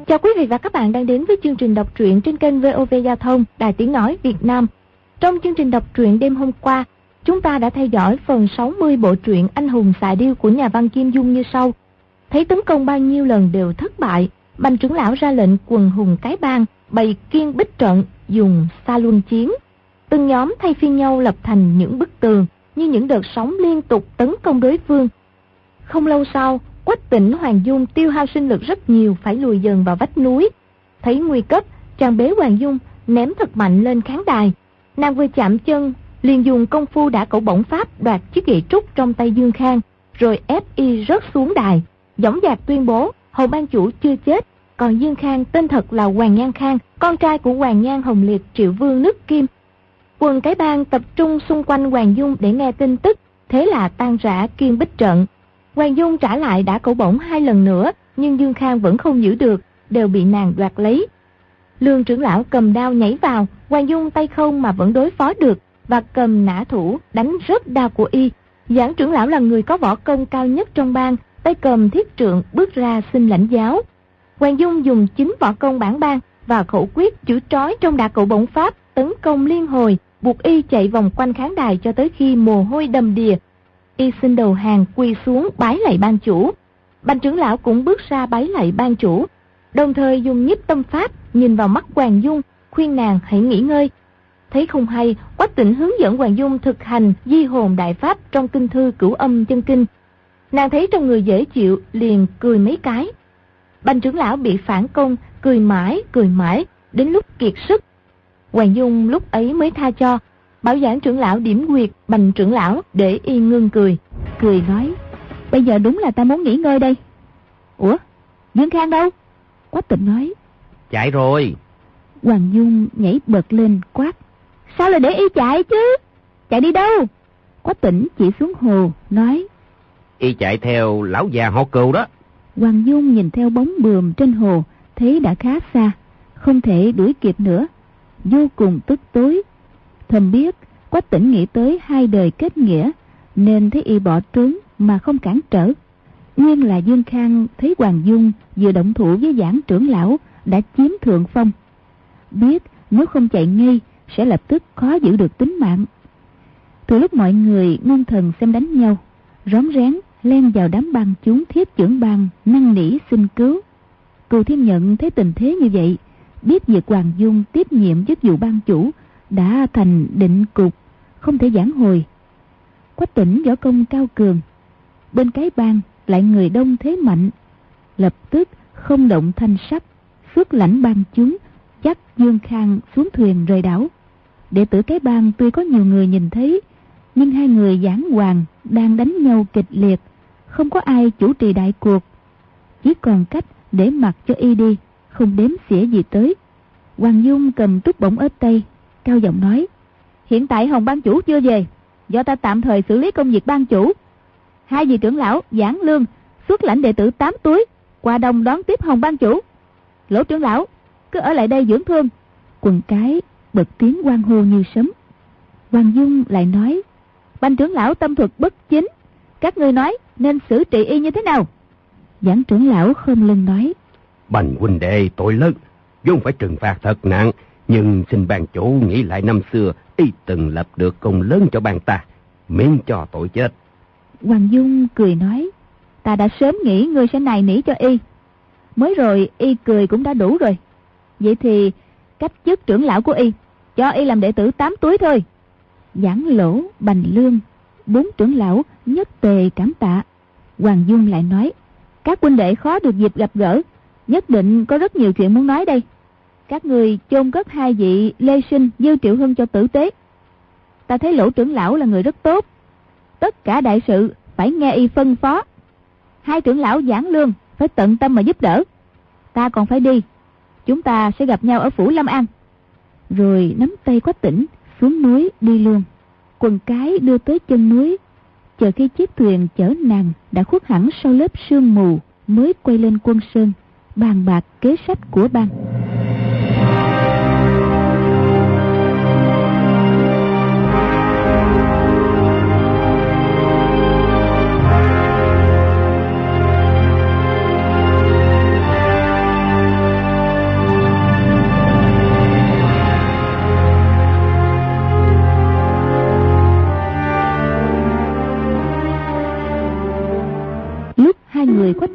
Chào quý vị và các bạn đang đến với chương trình đọc truyện trên kênh VOV Giao thông, Đài Tiếng Nói Việt Nam. Trong chương trình đọc truyện đêm hôm qua, chúng ta đã theo dõi phần 60 bộ truyện Anh hùng xạ điêu của nhà văn Kim Dung như sau. Thấy tấn công bao nhiêu lần đều thất bại, Bành trưởng lão ra lệnh quần hùng cái bang bày kiên bích trận, dùng xa luân chiến. Từng nhóm thay phiên nhau lập thành những bức tường như những đợt sóng liên tục tấn công đối phương. Không lâu sau, Quách Tĩnh, Hoàng Dung tiêu hao sinh lực rất nhiều, phải lùi dần vào vách núi. Thấy nguy cấp, chàng bế Hoàng Dung ném thật mạnh lên khán đài. Nàng vừa chạm chân liền dùng công phu đả cẩu bổng pháp đoạt chiếc gậy trúc trong tay Dương Khang, rồi ép y rớt xuống đài, dõng dạc tuyên bố Hầu ban chủ chưa chết, còn Dương Khang tên thật là Hoàng Nhan Khang, con trai của Hoàng Nhan Hồng Liệt Triệu Vương nước Kim. Quần cái bang tập trung xung quanh Hoàng Dung để nghe tin tức, thế là tan rã kiên bích trận. Hoàng Dung trả lại đả cẩu bổng 2 lần nữa, nhưng Dương Khang vẫn không giữ được, đều bị nàng đoạt lấy. Lương trưởng lão cầm đao nhảy vào, Hoàng Dung tay không mà vẫn đối phó được, và cầm nã thủ đánh rớt đao của y. Giảng trưởng lão là người có võ công cao nhất trong bang, tay cầm thiết trượng bước ra xin lãnh giáo. Hoàng Dung dùng chính võ công bản bang và khẩu quyết chữ trói trong đả cẩu bổng pháp tấn công liên hồi, buộc y chạy vòng quanh khán đài cho tới khi mồ hôi đầm đìa. Y xin đầu hàng quỳ xuống bái lạy ban chủ. Bành trưởng lão cũng bước ra bái lạy ban chủ, đồng thời dùng nhiếp tâm pháp nhìn vào mắt Hoàng Dung, khuyên nàng hãy nghỉ ngơi. Thấy không hay, Quách Tĩnh hướng dẫn Hoàng Dung thực hành di hồn đại pháp trong kinh thư Cửu Âm Chân Kinh. Nàng thấy trong người dễ chịu, liền cười mấy cái. Bành trưởng lão bị phản công, cười mãi, đến lúc kiệt sức. Hoàng Dung lúc ấy mới tha cho, bảo Giảng trưởng lão điểm quyệt Bành trưởng lão để y ngưng cười. Cười nói, bây giờ đúng là ta muốn nghỉ ngơi đây. Ủa, Dương Khang đâu? Quách Tĩnh nói, chạy rồi. Hoàng Dung nhảy bật lên quát, sao lại để y chạy chứ? Chạy đi đâu? Quách Tĩnh chỉ xuống hồ nói, Y chạy theo lão già họ Cừu đó. Hoàng Dung nhìn theo bóng bườm trên hồ, thấy đã khá xa, không thể đuổi kịp nữa, vô cùng tức tối. Thầm biết Quách Tĩnh nghĩ tới 2 đời kết nghĩa, nên thấy y bỏ trốn mà không cản trở. Nguyên là Dương Khang thấy Hoàng Dung vừa động thủ với Giảng trưởng lão đã chiếm thượng phong, biết nếu không chạy ngay sẽ lập tức khó giữ được tính mạng. Từ lúc mọi người ngôn thần xem đánh nhau, rón rén len vào đám bang chúng Thiết trưởng bang năn nỉ xin cứu. Cừu Thiên Nhận thấy tình thế như vậy, biết việc Hoàng Dung tiếp nhiệm chức vụ ban chủ đã thành định cục, không thể vãn hồi. Quách Tĩnh võ công cao cường, bên cái bang lại người đông thế mạnh, lập tức không động thanh sắc, xuất lãnh bang chúng dắt Dương Khang xuống thuyền rời đảo. Đệ tử cái bang tuy có nhiều người nhìn thấy, nhưng 2 người giảng hoàng đang đánh nhau kịch liệt, không có ai chủ trì đại cuộc, chỉ còn cách để mặc cho y đi, không đếm xỉa gì tới. Hoàng Dung cầm trúc bổng ở tay, cao giọng nói, hiện tại Hồng ban chủ chưa về, do ta tạm thời xử lý công việc ban chủ. 2 vị trưởng lão Giảng Lương xuất lãnh đệ tử 8 túi qua đông đón tiếp Hồng ban chủ. Lỗ trưởng lão cứ ở lại đây dưỡng thương. Quần cái bật tiếng hoan hô như sấm. Hoàng Dung lại nói, Bành trưởng lão tâm thuật bất chính, các ngươi nói nên xử trị y như thế nào? Giảng trưởng lão khom lưng nói, Bành huynh đệ tội lớn, vốn phải trừng phạt thật nặng, nhưng xin ban chủ nghĩ lại năm xưa y từng lập được công lớn cho bang ta, miễn cho tội chết. Hoàng Dung cười nói, ta đã sớm nghĩ ngươi sẽ nài nỉ cho y, mới rồi y cười cũng đã đủ rồi. Vậy thì cách chức trưởng lão của y, cho y làm đệ tử 8 túi thôi. Giảng Lỗ, Bành Lương, 4 trưởng lão nhất tề cảm tạ. Hoàng Dung lại nói, các huynh đệ khó được dịp gặp gỡ, nhất định có rất nhiều chuyện muốn nói đây. Các người chôn cất 2 vị Lê Sinh, Dư Triệu Hưng cho tử tế. Ta thấy Lỗ trưởng lão là người rất tốt, tất cả đại sự phải nghe y phân phó. 2 trưởng lão Giảng Lương phải tận tâm mà giúp đỡ. Ta còn phải đi, chúng ta sẽ gặp nhau ở phủ Lâm An. Rồi nắm tay Quách Tĩnh xuống núi đi luôn. Quần cái đưa tới chân núi, chờ khi chiếc thuyền chở nàng đã khuất hẳn sau lớp sương mù, mới quay lên Quân Sơn bàn bạc kế sách của bang.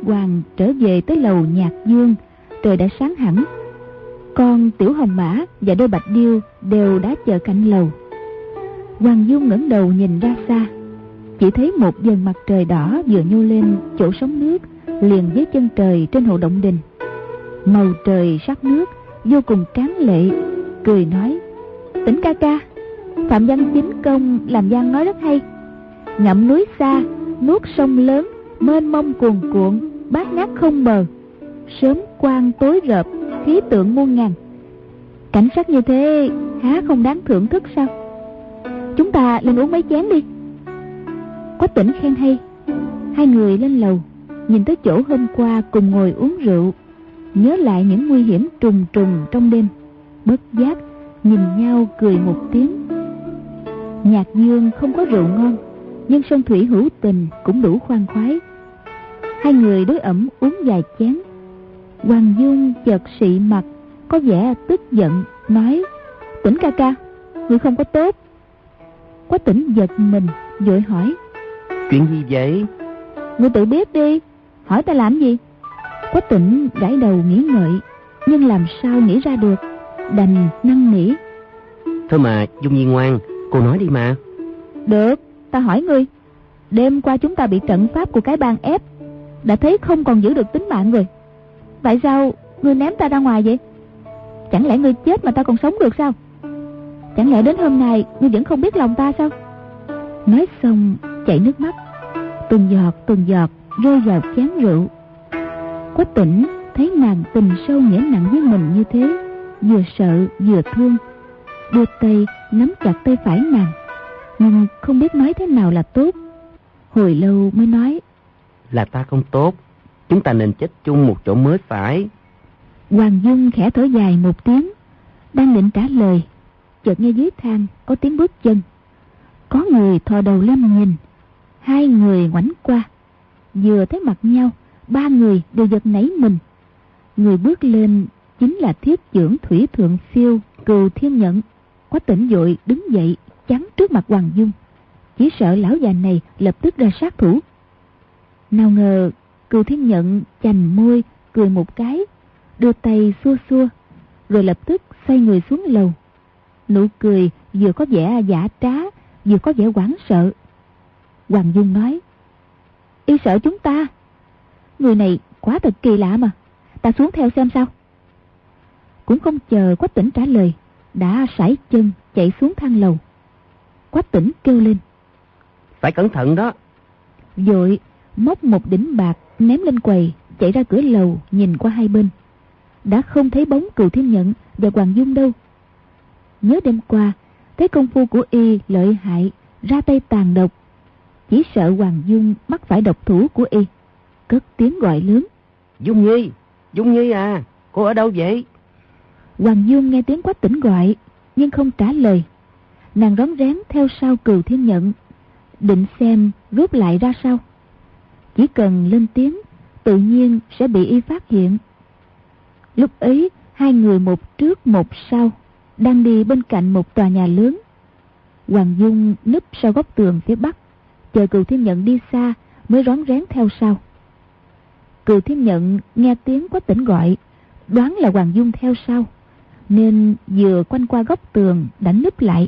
Hoàng trở về tới lầu Nhạc Dương, trời đã sáng hẳn. Con Tiểu Hồng Mã và đôi bạch điêu đều đã chờ cạnh lầu. Hoàng Dung ngẩng đầu nhìn ra xa, chỉ thấy một dần mặt trời đỏ vừa nhô lên chỗ sóng nước liền với chân trời trên hồ Động Đình. Màu trời sắc nước vô cùng tráng lệ, cười nói: Tỉnh ca ca, Phạm Văn Chính Công làm văn nói rất hay. Ngậm núi xa, nuốt sông lớn, mênh mông cuồn cuộn, bát ngát không bờ, sớm quang tối rợp, khí tượng muôn ngàn. Cảnh sắc như thế há không đáng thưởng thức sao? Chúng ta lên uống mấy chén đi. Quách Tỉnh khen hay. Hai người lên lầu, nhìn tới chỗ hôm qua cùng ngồi uống rượu, nhớ lại những nguy hiểm trùng trùng trong đêm, bất giác nhìn nhau cười một tiếng. Nhạc Dương không có rượu ngon, nhưng sông thủy hữu tình cũng đủ khoan khoái. Hai người đối ẩm uống vài chén. Hoàng Dung chợt sị mặt, có vẻ tức giận, nói: Tỉnh ca ca, người không có tốt. Quách Tỉnh giật mình, vội hỏi: Chuyện gì vậy? Ngươi tự biết đi, hỏi ta làm gì? Quách Tỉnh gãi đầu nghĩ ngợi, nhưng làm sao nghĩ ra được, đành năn nỉ: Thôi mà Dung Nhi ngoan, cô nói đi mà. Được, ta hỏi ngươi. Đêm qua chúng ta bị trận pháp của cái bang ép, đã thấy không còn giữ được tính mạng rồi. Tại sao ngươi ném ta ra ngoài vậy? Chẳng lẽ ngươi chết mà ta còn sống được sao? Chẳng lẽ đến hôm nay ngươi vẫn không biết lòng ta sao? Nói xong chảy nước mắt, từng giọt rơi vào chén rượu. Quách Tỉnh thấy nàng tình sâu nghĩa nặng với mình như thế, vừa sợ vừa thương, đưa tay nắm chặt tay phải nàng, nhưng không biết nói thế nào là tốt. Hồi lâu mới nói: Là ta không tốt, chúng ta nên chết chung một chỗ mới phải. Hoàng Dung khẽ thở dài một tiếng, đang định trả lời, chợt nghe dưới thang có tiếng bước chân. Có người thò đầu lên nhìn. Hai người ngoảnh qua, vừa thấy mặt nhau, ba người đều giật nảy mình. Người bước lên chính là Thiết Chưởng Thủy Thượng Phiêu Cừu Thiên Nhận. Quách Tỉnh vội đứng dậy chắn trước mặt Hoàng Dung, chỉ sợ lão già này lập tức ra sát thủ. Nào ngờ Cừu Thiên Nhận chành môi cười một cái, đưa tay xua xua, rồi lập tức xoay người xuống lầu. Nụ cười vừa có vẻ giả trá, vừa có vẻ hoảng sợ. Hoàng Dung nói: Y sợ chúng ta? Người này quá thật kỳ lạ mà, ta xuống theo xem sao. Cũng không chờ Quách Tỉnh trả lời, đã sải chân chạy xuống thang lầu. Quách Tỉnh kêu lên: Phải cẩn thận đó. Vội móc một đỉnh bạc ném lên quầy, chạy ra cửa lầu. Nhìn qua hai bên, đã không thấy bóng Cừu Thiên Nhận và Hoàng Dung đâu. Nhớ đêm qua thấy công phu của y lợi hại, ra tay tàn độc, chỉ sợ Hoàng Dung mắc phải độc thủ của y, cất tiếng gọi lớn: Dung Nhi, Dung Nhi à, cô ở đâu vậy? Hoàng Dung nghe tiếng Quách Tỉnh gọi nhưng không trả lời. Nàng rón rén theo sau Cừu Thiên Nhận, định xem rút lại ra sao. Chỉ cần lên tiếng tự nhiên sẽ bị y phát hiện. Lúc ấy hai người một trước một sau đang đi bên cạnh một tòa nhà lớn. Hoàng Dung núp sau góc tường phía bắc, chờ Cừu Thiên Nhận đi xa mới rón rén theo sau. Cừu Thiên Nhận nghe tiếng Quách Tỉnh gọi, đoán là Hoàng Dung theo sau, nên vừa quanh qua góc tường đã núp lại.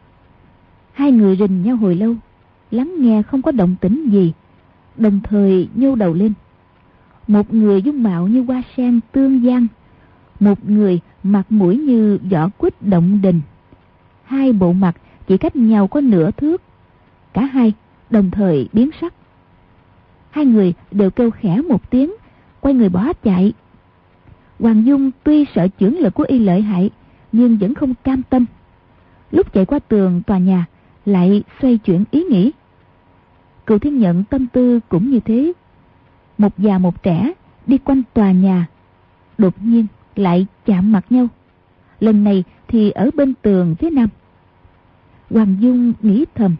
Hai người rình nhau hồi lâu, lắng nghe không có động tĩnh gì, đồng thời nhô đầu lên. Một người dung mạo như hoa sen tương giang, một người mặt mũi như vỏ quýt Động Đình. Hai bộ mặt chỉ cách nhau có nửa thước, cả hai đồng thời biến sắc. Hai người đều kêu khẽ một tiếng, quay người bỏ chạy. Hoàng Dung tuy sợ chưởng lực của y lợi hại, nhưng vẫn không cam tâm. Lúc chạy qua tường tòa nhà, lại xoay chuyển ý nghĩ. Cừu Thiên Nhận tâm tư cũng như thế. Một già một trẻ đi quanh tòa nhà, đột nhiên lại chạm mặt nhau. Lần này thì ở bên tường phía nam. Hoàng Dung nghĩ thầm: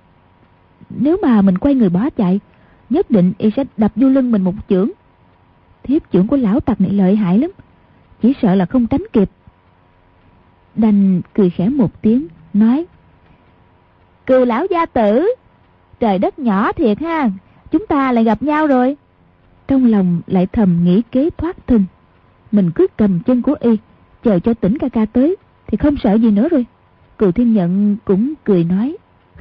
nếu mà mình quay người bỏ chạy, nhất định y sẽ đập vô lưng mình một chưởng. Thiếp chưởng của lão tặc này lợi hại lắm, chỉ sợ là không tránh kịp. Đành cười khẽ một tiếng, nói: Cừu lão gia tử, trời đất nhỏ thiệt ha, chúng ta lại gặp nhau rồi. trong lòng lại thầm nghĩ kế thoát thân. Mình cứ cầm chân của y, chờ cho Tỉnh ca ca tới thì không sợ gì nữa rồi. Cừu Thiên Nhận cũng cười nói: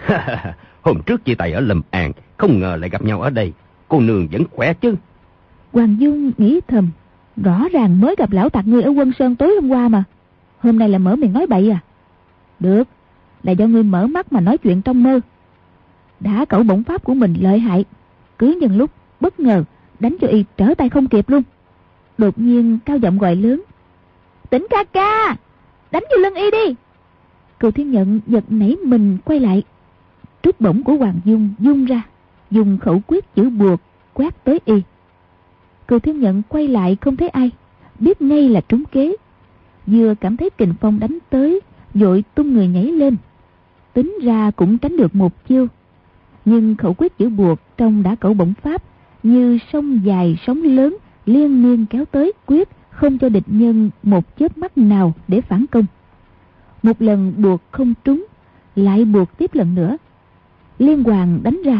Hôm trước chia tay ở Lâm An, không ngờ lại gặp nhau ở đây. Cô nương vẫn khỏe chứ? Hoàng Dung nghĩ thầm, rõ ràng mới gặp lão tặc ngươi ở Quân Sơn tối hôm qua mà, hôm nay là mở miệng nói bậy à? Được, là do ngươi mở mắt mà nói chuyện trong mơ. Đã cẩu bổng pháp của mình lợi hại, cứ nhân lúc bất ngờ đánh cho y trở tay không kịp luôn. Đột nhiên cao giọng gọi lớn: Tỉnh ca ca, đánh vô lưng y đi. Cừu Thiên Nhận giật nảy mình quay lại. Trúc bổng của Hoàng Dung vung ra, dùng khẩu quyết chữ buộc quét tới y. Cừu Thiên Nhận quay lại không thấy ai, biết ngay là trúng kế. Vừa cảm thấy kình phong đánh tới, vội tung người nhảy lên. Tính ra cũng tránh được một chiêu, nhưng khẩu quyết chữ buộc trong đã cẩu bổng pháp như sông dài sóng lớn liên miên kéo tới, quyết không cho địch nhân một chớp mắt nào để phản công. Một lần buộc không trúng, lại buộc tiếp lần nữa, liên hoàn đánh ra.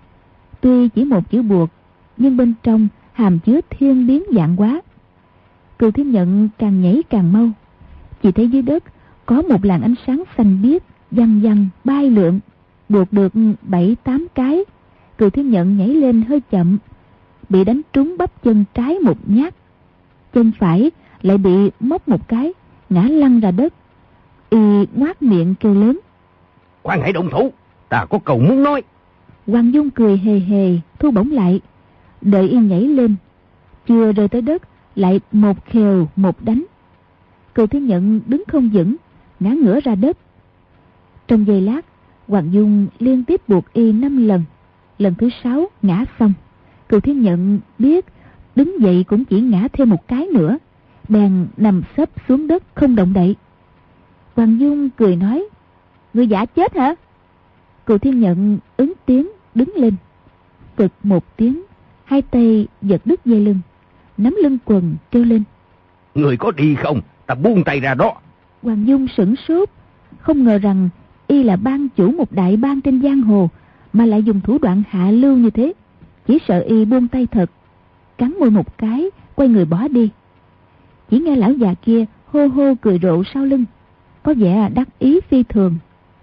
Tuy chỉ một chữ buộc, nhưng bên trong hàm chứa thiên biến vạn hóa. Cừu Thiên Nhận càng nhảy càng mau, chỉ thấy dưới đất có một làn ánh sáng xanh biếc văng văng bay lượn, buộc được 7-8 cái. Cừu Thiên Nhận nhảy lên hơi chậm, bị đánh trúng bắp chân trái một nhát, chân phải lại bị móc một cái, ngã lăn ra đất. Y ngoác miệng kêu lớn: Khoan hãy động thủ, ta có câu muốn nói. Hoàng Dung cười hề hề thu bổng lại, đợi y nhảy lên, chưa rơi tới đất lại một khều một đánh. Cừu Thiên Nhận đứng không vững, ngã ngửa ra đất. Trong giây lát, Hoàng Dung liên tiếp buộc y 5 lần. Lần thứ 6 ngã xong, Cừu Thiên Nhận biết đứng dậy cũng chỉ ngã thêm một cái nữa, bèn nằm xấp xuống đất không động đậy. Hoàng Dung cười nói: Ngươi giả chết hả? Cừu Thiên Nhận ứng tiếng đứng lên, cực một tiếng, hai tay giật đứt dây lưng, nắm lưng quần kêu lên: Người có đi không? Ta buông tay ra đó. Hoàng Dung sửng sốt, không ngờ rằng y là ban chủ một đại bang trên giang hồ mà lại dùng thủ đoạn hạ lưu như thế. Chỉ sợ y buông tay thật, cắn môi một cái, quay người bỏ đi. Chỉ nghe lão già kia hô hô cười rộ sau lưng, có vẻ đắc ý phi thường.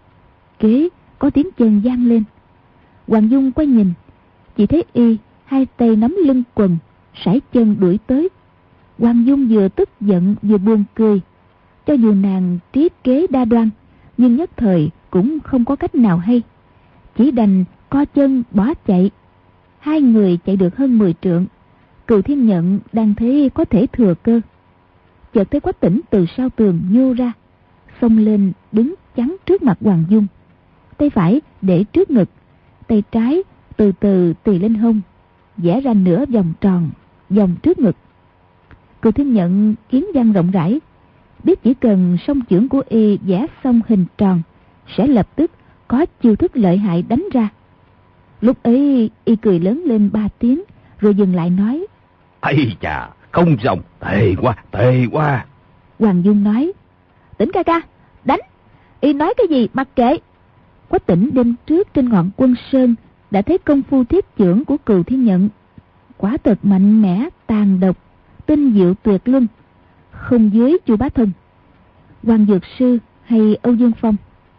Kế có tiếng chân vang lên. Hoàng Dung quay nhìn, chỉ thấy y hai tay nắm lưng quần, sải chân đuổi tới. Hoàng Dung vừa tức giận vừa buồn cười. Cho dù nàng trí kế đa đoan, nhưng nhất thời cũng không có cách nào hay, chỉ đành co chân bỏ chạy. Hai người chạy được hơn 10 trượng, Cừu Thiên Nhận đang thấy có thể thừa cơ, chợt thấy Quách Tĩnh từ sau tường nhô ra, xông lên đứng chắn trước mặt Hoàng Dung. Tay phải để trước ngực, tay trái từ từ tì lên hông, vẽ ra nửa vòng tròn vòng trước ngực. Cừu Thiên Nhận kiến văn rộng rãi, biết chỉ cần song chưởng của y vẽ xong hình tròn sẽ lập tức có chiêu thức lợi hại đánh ra. Lúc ấy y cười lớn lên 3 tiếng rồi dừng lại nói: Ây chà, không xong, tệ quá, tệ quá. Hoàng Dung nói: Tĩnh ca ca, đánh. Y nói cái gì mặc kệ. Quách Tĩnh đêm trước trên ngọn Quân Sơn đã thấy công phu thiết chưởng của Cừu Thiên Nhận, quả thật mạnh mẽ tàn độc, tinh diệu tuyệt luân, không dưới Chu Bá Thông, Hoàng Dược Sư hay Âu Dương Phong.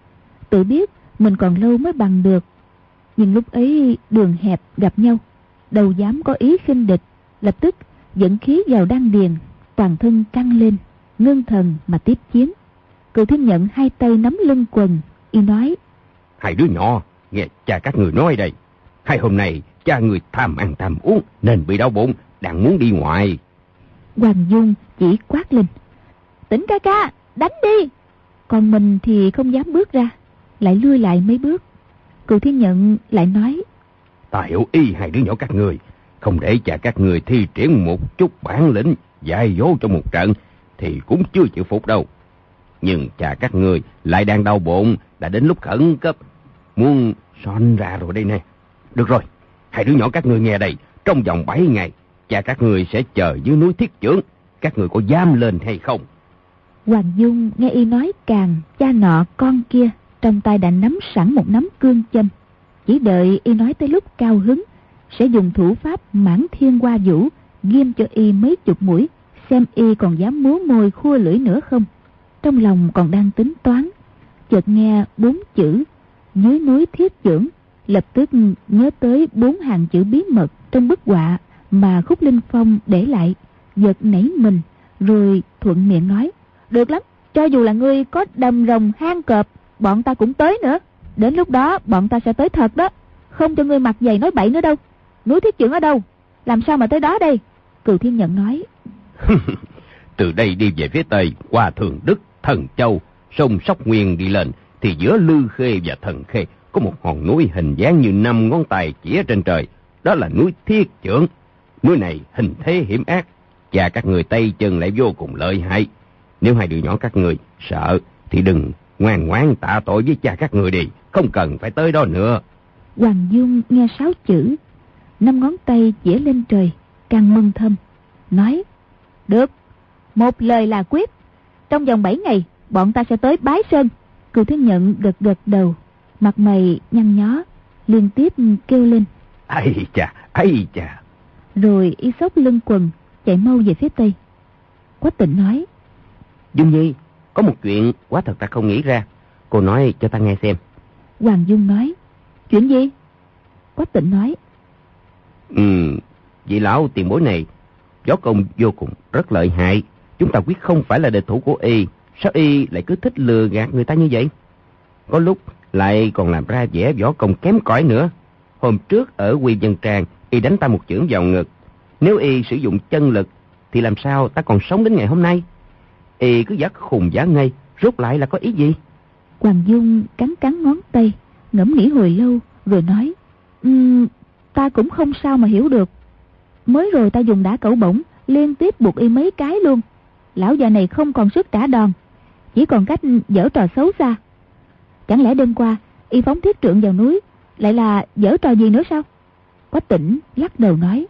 Tự biết mình còn lâu mới bằng được, nhưng lúc ấy đường hẹp gặp nhau, đâu dám có ý khinh địch, lập tức dẫn khí vào đan điền, toàn thân căng lên, ngưng thần mà tiếp chiến. Cừu Thiên Nhận hai tay nắm lưng quần, y nói: Hai đứa nhỏ, nghe cha các người nói đây. Hai hôm nay cha người tham ăn tham uống nên bị đau bụng, đang muốn đi ngoài. Hoàng Dung chỉ quát lên: Tĩnh ca ca, đánh đi. Còn mình thì không dám bước ra, lại lui lại mấy bước. Cừu Thiên Nhận lại nói: Ta hiểu ý hai đứa nhỏ các người, không để cha các người thi triển một chút bản lĩnh dạy dỗ trong một trận thì cũng chưa chịu phục đâu. Nhưng cha các người lại đang đau bụng, đã đến lúc khẩn cấp, muốn son ra rồi đây nè. Được rồi, hai đứa nhỏ các người nghe đây, trong vòng 7 ngày, cha các người sẽ chờ dưới núi Thiết Chưởng, các người có dám lên hay không? Hoàng Dung nghe y nói càng, cha nọ con kia, trong tay đã nắm sẵn một nắm cương châm, chỉ đợi y nói tới lúc cao hứng sẽ dùng thủ pháp mãn thiên hoa vũ ghim cho y mấy chục mũi, xem y còn dám múa môi khua lưỡi nữa không. Trong lòng còn đang tính toán, chợt nghe 4 chữ dưới núi Thiết Chưởng, lập tức nhớ tới 4 hàng chữ bí mật trong bức họa mà Khúc Linh Phong để lại, giật nảy mình, rồi thuận miệng nói: được lắm, cho dù là ngươi có đầm rồng hang cọp, bọn ta cũng tới nữa. Đến lúc đó bọn ta sẽ tới thật đó, không cho ngươi mặt dày nói bậy nữa đâu. Núi Thiết Chưởng ở đâu? Làm sao mà tới đó đây? Cừu Thiên Nhận nói: từ đây đi về phía tây, qua Thường Đức, Thần Châu, sông Sóc Nguyên đi lên, thì giữa Lư Khê và Thần Khê có một hòn núi hình dáng như 5 ngón tay chỉ trên trời. Đó là núi Thiết Chưởng. Núi này hình thế hiểm ác, và các người tay chân lại vô cùng lợi hại. Nếu hai đứa nhỏ các người sợ thì đừng, ngoan ngoãn tạ tội với cha các người đi, không cần phải tới đó nữa. Hoàng Dung nghe 6 chữ 5 ngón tay chỉ lên trời, càng mừng thầm, nói: được, một lời là quyết. Trong vòng 7 ngày bọn ta sẽ tới Bái Sơn. Cừu Thiên Nhận gật gật đầu, mặt mày nhăn nhó, liên tiếp kêu lên: Ây chà. Rồi y xốc lưng quần chạy mau về phía tây. Quách Tịnh nói: Dung Nhi, có một chuyện quá thật ta không nghĩ ra, cô nói cho ta nghe xem. Hoàng Dung nói: chuyện gì? Quách Tịnh nói: vị lão tiền bối này võ công vô cùng rất lợi hại, chúng ta quyết không phải là địch thủ của y. Sao y lại cứ thích lừa gạt người ta như vậy? Có lúc lại còn làm ra vẻ võ công kém cỏi nữa. Hôm trước ở Quy Vân Trang, y đánh ta một chưởng vào ngực. Nếu y sử dụng chân lực thì làm sao ta còn sống đến ngày hôm nay? Y cứ giả khùng giả ngây, rốt lại là có ý gì? Hoàng Dung cắn cắn ngón tay, ngẫm nghĩ hồi lâu rồi nói: ta cũng không sao mà hiểu được. Mới rồi ta dùng đả cẩu bổng liên tiếp buộc y mấy cái luôn. Lão già này không còn sức trả đòn, chỉ còn cách giở trò xấu xa. Chẳng lẽ đêm qua y phóng thiết trượng vào núi lại là giở trò gì nữa sao? Quách Tĩnh lắc đầu nói: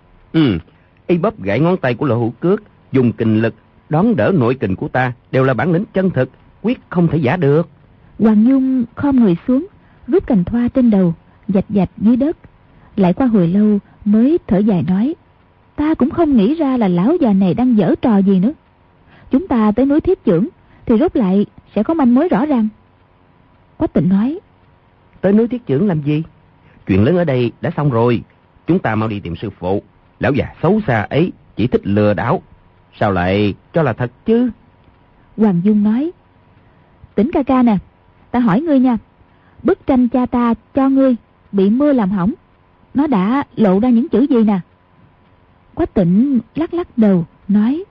y bóp gãy ngón tay của Lộ Hữu Cước, dùng kình lực đón đỡ nội kình của ta, đều là bản lĩnh chân thực, quyết không thể giả được. Hoàng Dung khom người xuống, rút cành thoa trên đầu, dạch dạch dưới đất. Lại qua hồi lâu mới thở dài nói: ta cũng không nghĩ ra là lão già này đang giở trò gì nữa. Chúng ta tới núi Thiết Chưởng thì rốt lại sẽ có manh mối rõ ràng. Quách Tịnh nói: tới núi Thiết Chưởng làm gì? Chuyện lớn ở đây đã xong rồi, chúng ta mau đi tìm sư phụ. Lão già xấu xa ấy chỉ thích lừa đảo, sao lại cho là thật chứ? Hoàng Dung nói: Tĩnh ca ca nè, ta hỏi ngươi nha, bức tranh cha ta cho ngươi bị mưa làm hỏng, nó đã lộ ra những chữ gì nè? Quách Tịnh lắc lắc đầu nói: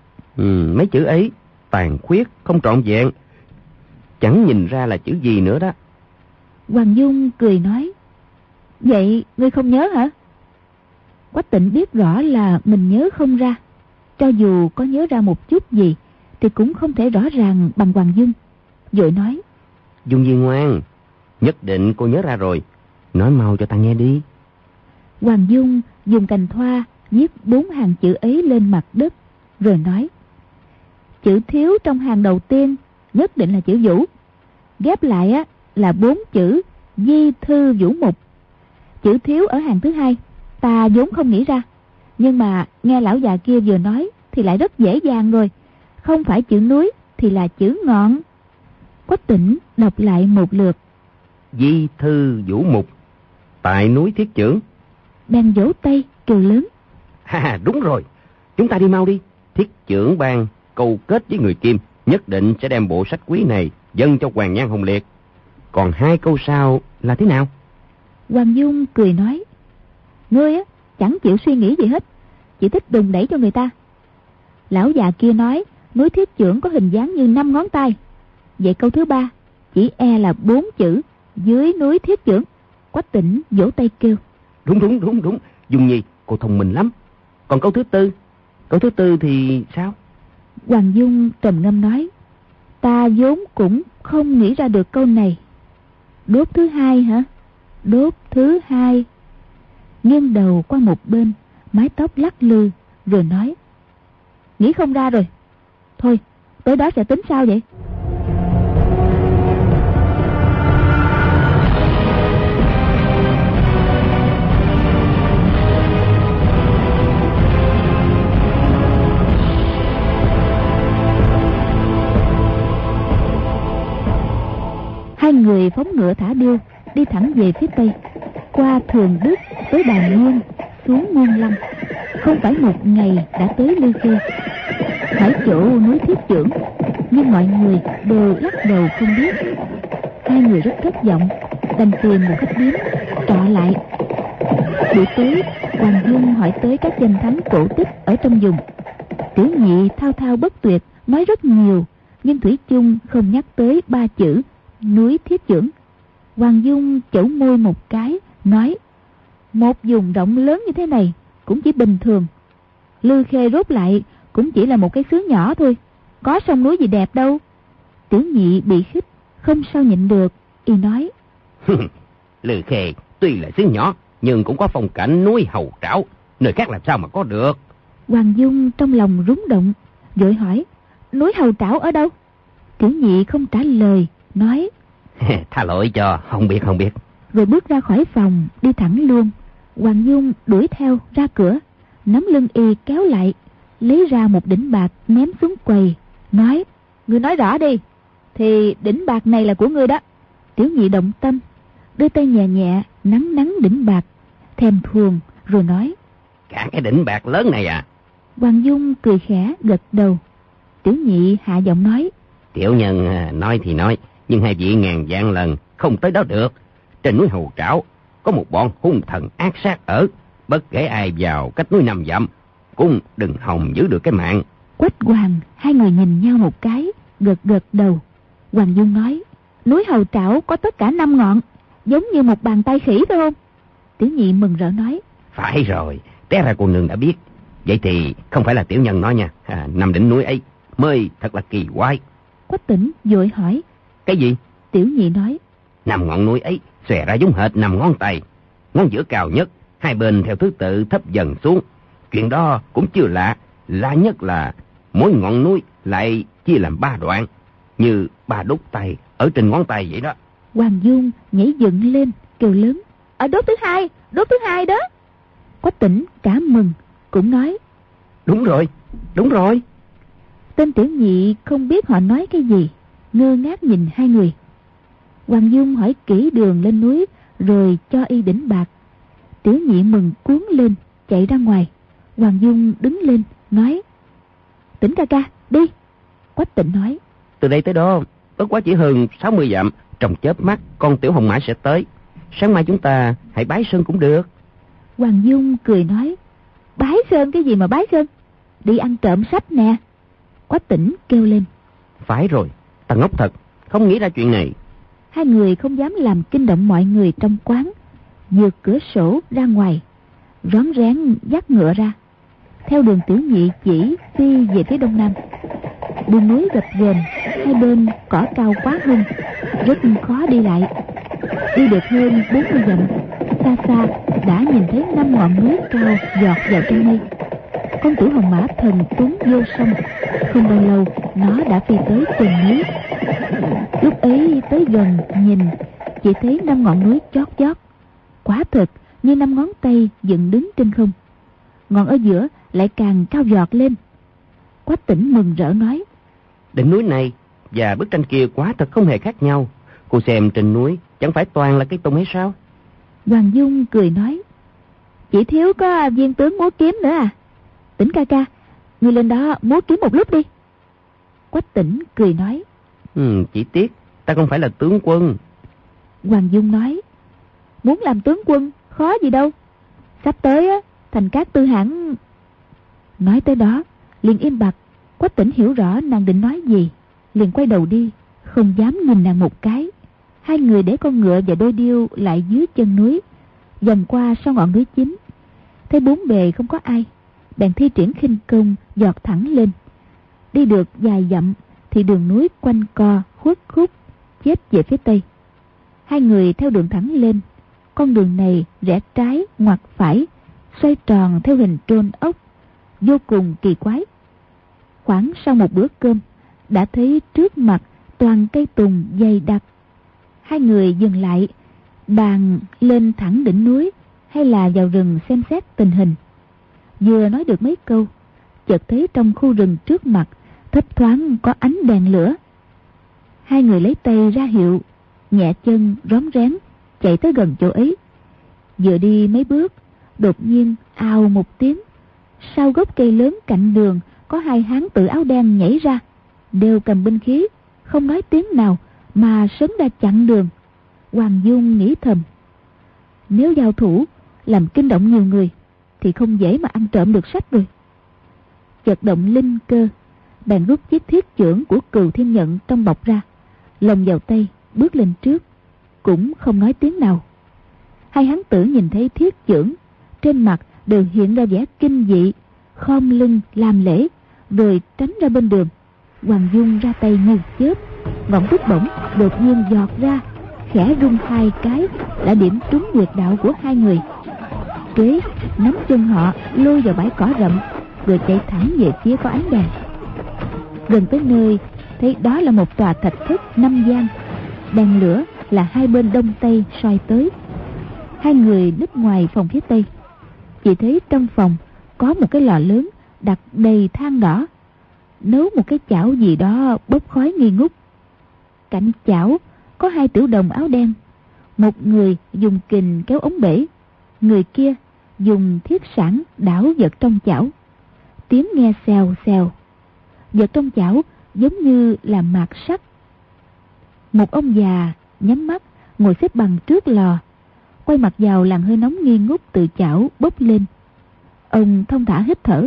mấy chữ ấy tàn khuyết, không trọn vẹn, chẳng nhìn ra là chữ gì nữa đó. Hoàng Dung cười nói: vậy ngươi không nhớ hả? Quách Tịnh biết rõ là mình nhớ không ra, cho dù có nhớ ra một chút gì thì cũng không thể rõ ràng bằng Hoàng Dung. Vội nói: Dung Nhi ngoan, nhất định cô nhớ ra rồi, nói mau cho ta nghe đi. Hoàng Dung dùng cành thoa viết 4 hàng chữ ấy lên mặt đất, rồi nói: chữ thiếu trong hàng đầu tiên nhất định là chữ Vũ, ghép lại á là 4 chữ Di Thư Vũ Mục. Chữ thiếu ở hàng thứ hai ta vốn không nghĩ ra, nhưng mà nghe lão già kia vừa nói thì lại rất dễ dàng rồi, không phải chữ núi thì là chữ ngọn. Quách Tĩnh đọc lại một lượt: Di Thư Vũ Mục, tại núi Thiết Chưởng. Bèn vỗ tay cười lớn: đúng rồi, chúng ta đi mau đi. Thiết Chưởng Bang câu kết với người Kim, nhất định sẽ đem bộ sách quý này dâng cho Hoàng Nhan Hồng Liệt. Còn 2 câu sau là thế nào? Hoàng Dung cười nói: ngươi á chẳng chịu suy nghĩ gì hết, chỉ thích đùn đẩy cho người ta. Lão già kia nói núi Thiết Chưởng có hình dáng như 5 ngón tay, vậy câu thứ 3 chỉ e là 4 chữ dưới núi Thiết Chưởng. Quách Tĩnh vỗ tay kêu: Đúng, Dung Nhi, cô thông minh lắm. Còn câu thứ tư thì sao? Hoàng Dung trầm ngâm nói: ta vốn cũng không nghĩ ra được câu này. Đốt thứ 2 hả? Đốt thứ 2. Nghiêng đầu qua một bên, mái tóc lắc lư, rồi nói: nghĩ không ra rồi, thôi tới đó sẽ tính sao vậy? đi thẳng về phía tây, qua Thường Đức tới Đài Nguyên, xuống Nguyên Lâm. Không phải một ngày đã tới Lư Khê. Hỏi chỗ núi Thiết Chưởng, nhưng mọi người đều lắc đầu không biết. Hai người rất thất vọng, đành tìm một khách điếm trọ lại. Buổi tối, Hoàng Dung hỏi tới các danh thắng cổ tích ở trong vùng. Tiểu Nhị thao thao bất tuyệt nói rất nhiều, nhưng thủy chung không nhắc tới 3 chữ núi Thiết Chưởng. Hoàng Dung chẩu môi một cái, nói: một vùng rộng lớn như thế này cũng chỉ bình thường. Lư Khê rốt lại cũng chỉ là một cái xứ nhỏ thôi, có sông núi gì đẹp đâu. Tiểu Nhị bị khích, không sao nhịn được, y nói: Lư Khê tuy là xứ nhỏ, nhưng cũng có phong cảnh núi Hầu Trảo, nơi khác làm sao mà có được. Hoàng Dung trong lòng rúng động, vội hỏi: núi Hầu Trảo ở đâu? Tiểu Nhị không trả lời, nói: Tha lỗi cho, không biết. Rồi bước ra khỏi phòng, đi thẳng luôn. Hoàng Dung đuổi theo ra cửa, nắm lưng y kéo lại, lấy ra một đỉnh bạc ném xuống quầy, nói: ngươi nói rõ đi, thì đỉnh bạc này là của ngươi đó. Tiểu Nhị động tâm, đưa tay nhẹ nhẹ nắn đỉnh bạc, thèm thuồng, rồi nói: cả cái đỉnh bạc lớn này à? Hoàng Dung cười khẽ gật đầu. Tiểu Nhị hạ giọng nói: Tiểu nhân nói thì nói, nhưng hai vị ngàn vạn lần không tới đó được. Trên núi Hầu Trảo có một bọn hung thần ác sát ở, bất kể ai vào cách núi 5 dặm cũng đừng hòng giữ được cái mạng. Quách Hoàng hai người nhìn nhau một cái, gật đầu. Hoàng Dung nói: núi Hầu Trảo có tất cả 5 ngọn, giống như một bàn tay khỉ phải không? Tiểu Nhị mừng rỡ nói: phải rồi, té ra cô nương đã biết. Vậy thì không phải là tiểu nhân nói nha, 5 đỉnh núi ấy mới thật là kỳ quái. Quách Tỉnh vội hỏi: cái gì? Tiểu Nhị nói: 5 ngọn núi ấy xòe ra giống hệt 5 ngón tay, ngón giữa cao nhất, hai bên theo thứ tự thấp dần xuống. Chuyện đó cũng chưa lạ, lạ nhất là mỗi ngọn núi lại chia làm 3 đoạn, như 3 đốt tay ở trên ngón tay vậy đó. Hoàng Dung nhảy dựng lên kêu lớn: ở đốt thứ hai đó. Quách Tỉnh cả mừng, cũng nói: đúng rồi. Tên Tiểu Nhị không biết họ nói cái gì, ngơ ngác nhìn hai người. Hoàng Dung hỏi kỹ đường lên núi, rồi cho y đỉnh bạc. Tiểu Nhị mừng cuống lên, chạy ra ngoài. Hoàng Dung đứng lên, nói: Tỉnh ca, đi. Quách Tịnh nói: từ đây tới đó, bất quá chỉ hơn 60 dặm, trong chớp mắt con tiểu hồng mã sẽ tới. Sáng mai chúng ta hãy bái sơn cũng được. Hoàng Dung cười nói: bái sơn cái gì mà bái sơn, đi ăn trộm sách nè. Quách Tĩnh kêu lên: phải rồi, ta ngốc thật, không nghĩ ra chuyện này. Hai người không dám làm kinh động mọi người trong quán, vượt cửa sổ ra ngoài, rón rén dắt ngựa ra, theo đường Tiểu Nhị chỉ phi về phía đông nam. Đường núi gập ghềnh, hai bên cỏ cao quá hung, rất khó đi lại. Đi được hơn 40 dặm, xa xa đã nhìn thấy 5 ngọn núi cao giọt vào trong mây. Con tiểu hồng mã thần tuấn vô song, không bao lâu nó đã phi tới chân núi. Lúc ấy tới gần nhìn, chỉ thấy 5 ngọn núi chót vót, quả thực như 5 ngón tay dựng đứng trên không. Ngọn ở giữa lại càng cao giọt lên. Quách Tĩnh mừng rỡ nói: đỉnh núi này và bức tranh kia quả thật không hề khác nhau. Cô xem trên núi chẳng phải toàn là cây tùng hay sao? Hoàng Dung cười nói: chỉ thiếu có viên tướng múa kiếm nữa à. Tĩnh ca, ngươi lên đó múa kiếm một lúc đi. Quách Tĩnh cười nói: chỉ tiếc ta không phải là tướng quân. Hoàng Dung nói: muốn làm tướng quân khó gì đâu, sắp tới á, thành Cát Tư hẳn. Nói tới đó liền im bặt. Quách Tĩnh hiểu rõ nàng định nói gì, liền quay đầu đi, không dám nhìn nàng một cái. Hai người để con ngựa và đôi điêu lại dưới chân núi, vòng qua sau ngọn núi chính. Thấy bốn bề không có ai, bèn thi triển khinh công giọt thẳng lên. Đi được vài dặm thì đường núi quanh co khuất khúc chếch về phía tây. Hai người theo đường thẳng lên. Con đường này rẽ trái ngoặt phải, xoay tròn theo hình trôn ốc, vô cùng kỳ quái. Khoảng sau một bữa cơm, đã thấy trước mặt toàn cây tùng dày đặc. Hai người dừng lại, bàn lên thẳng đỉnh núi hay là vào rừng xem xét tình hình. Vừa nói được mấy câu, chợt thấy trong khu rừng trước mặt thấp thoáng có ánh đèn lửa. Hai người lấy tay ra hiệu, nhẹ chân rón rén chạy tới gần chỗ ấy. Vừa đi mấy bước, đột nhiên ào một tiếng, sau gốc cây lớn cạnh đường có hai hán tử áo đen nhảy ra, đều cầm binh khí, không nói tiếng nào mà sớm đã chặn đường. Hoàng Dung nghĩ thầm, nếu giao thủ làm kinh động nhiều người thì không dễ mà ăn trộm được sách rồi. Chợt động linh cơ, bèn rút chiếc thiết chưởng của Cừu Thiên Nhận trong bọc ra, lồng vào tay, bước lên trước, cũng không nói tiếng nào. Hai hán tử nhìn thấy thiết chưởng, trên mặt đều hiện ra vẻ kinh dị, khom lưng làm lễ, rồi tránh ra bên đường. Hoàng Dung ra tay như chớp, ngọn bút bổng đột nhiên giọt ra, khẽ rung hai cái đã điểm trúng huyệt đạo của hai người. Kế nắm chân họ lôi vào bãi cỏ rậm, rồi chạy thẳng về phía có ánh đèn. Gần tới nơi, thấy đó là một tòa thạch thất 5 gian, đèn lửa là hai bên đông tây soi tới. Hai người núp ngoài phòng phía tây, chỉ thấy trong phòng có một cái lò lớn đặt đầy than đỏ, nấu một cái chảo gì đó bốc khói nghi ngút. Cạnh chảo có hai tiểu đồng áo đen, một người dùng kình kéo ống bể, người kia dùng thiết sản đảo vật trong chảo. Tiếng nghe xèo xèo, vật trong chảo giống như là mạt sắt. Một ông già nhắm mắt ngồi xếp bằng trước lò, quay mặt vào làn hơi nóng nghi ngút từ chảo bốc lên. Ông thong thả hít thở.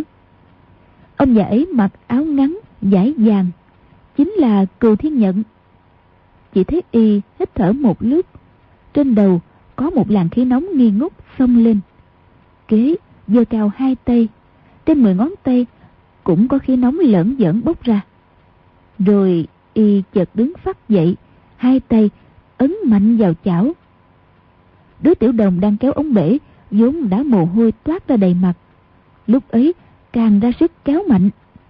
Ông già ấy mặc áo ngắn dải vàng, chính là Cừu Thiên Nhận. Chỉ thấy y hít thở một lúc, trên đầu có một làn khí nóng nghi ngút xông lên. Kế giơ cao hai tay, trên 10 ngón tay cũng có khí nóng lởn giởn bốc ra. Rồi y chợt đứng phắt dậy, hai tay ấn mạnh vào chảo. Đứa tiểu đồng đang kéo ống bể vốn đã mồ hôi toát ra đầy mặt, lúc ấy càng ra sức kéo mạnh.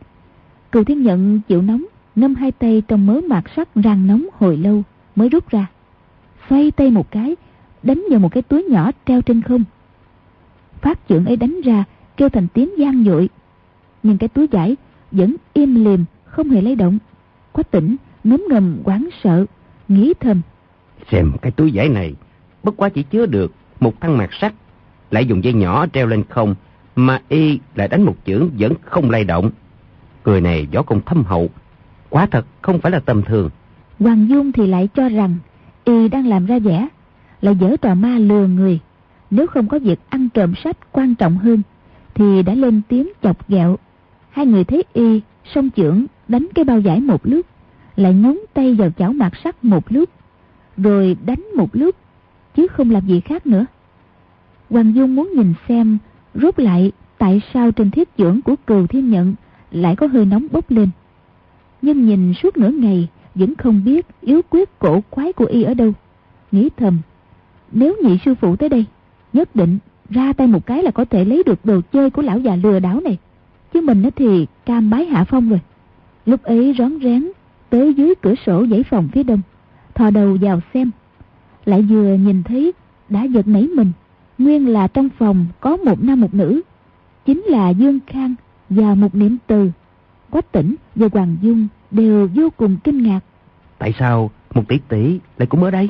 Cừu Thiên Nhận chịu nóng, ngâm hai tay trong mớ mạt sắt rang nóng hồi lâu mới rút ra, xoay tay một cái, đánh vào một cái túi nhỏ treo trên không. Phát chưởng ấy đánh ra kêu thành tiếng vang dội, nhưng cái túi vải vẫn im lìm không hề lay động. Quách Tỉnh ngấm ngầm hoảng sợ, nghĩ thầm, xem cái túi vải này bất quá chỉ chứa được một thân mạt sắt, lại dùng dây nhỏ treo lên không, mà y lại đánh một chưởng vẫn không lay động. Người này võ công thâm hậu, quả thật không phải là tầm thường. Hoàng Dung thì lại cho rằng y đang làm ra vẻ, lại giở trò ma lừa người. Nếu không có việc ăn trộm sách quan trọng hơn thì đã lên tiếng chọc ghẹo. Hai người thấy y song chưởng đánh cái bao vải một lúc, lại nhúng tay vào chảo mạt sắt một lúc, rồi đánh một lúc, chứ không làm gì khác nữa. Hoàng Dung muốn nhìn xem rốt lại tại sao trên thiết chưởng của Cừu Thiên Nhận lại có hơi nóng bốc lên. Nhưng nhìn suốt nửa ngày vẫn không biết yếu quyết cổ quái của y ở đâu. Nghĩ thầm, nếu nhị sư phụ tới đây, nhất định ra tay một cái là có thể lấy được đồ chơi của lão già lừa đảo này. Chứ mình thì cam bái hạ phong rồi. Lúc ấy rón rén tới dưới cửa sổ dãy phòng phía đông, thò đầu vào xem, lại vừa nhìn thấy đã giật nảy mình. Nguyên là trong phòng có một nam một nữ, chính là Dương Khang và một Niệm Từ. Quách Tỉnh và Hoàng Dung đều vô cùng kinh ngạc. Tại sao một tỷ tỷ lại cũng ở đây?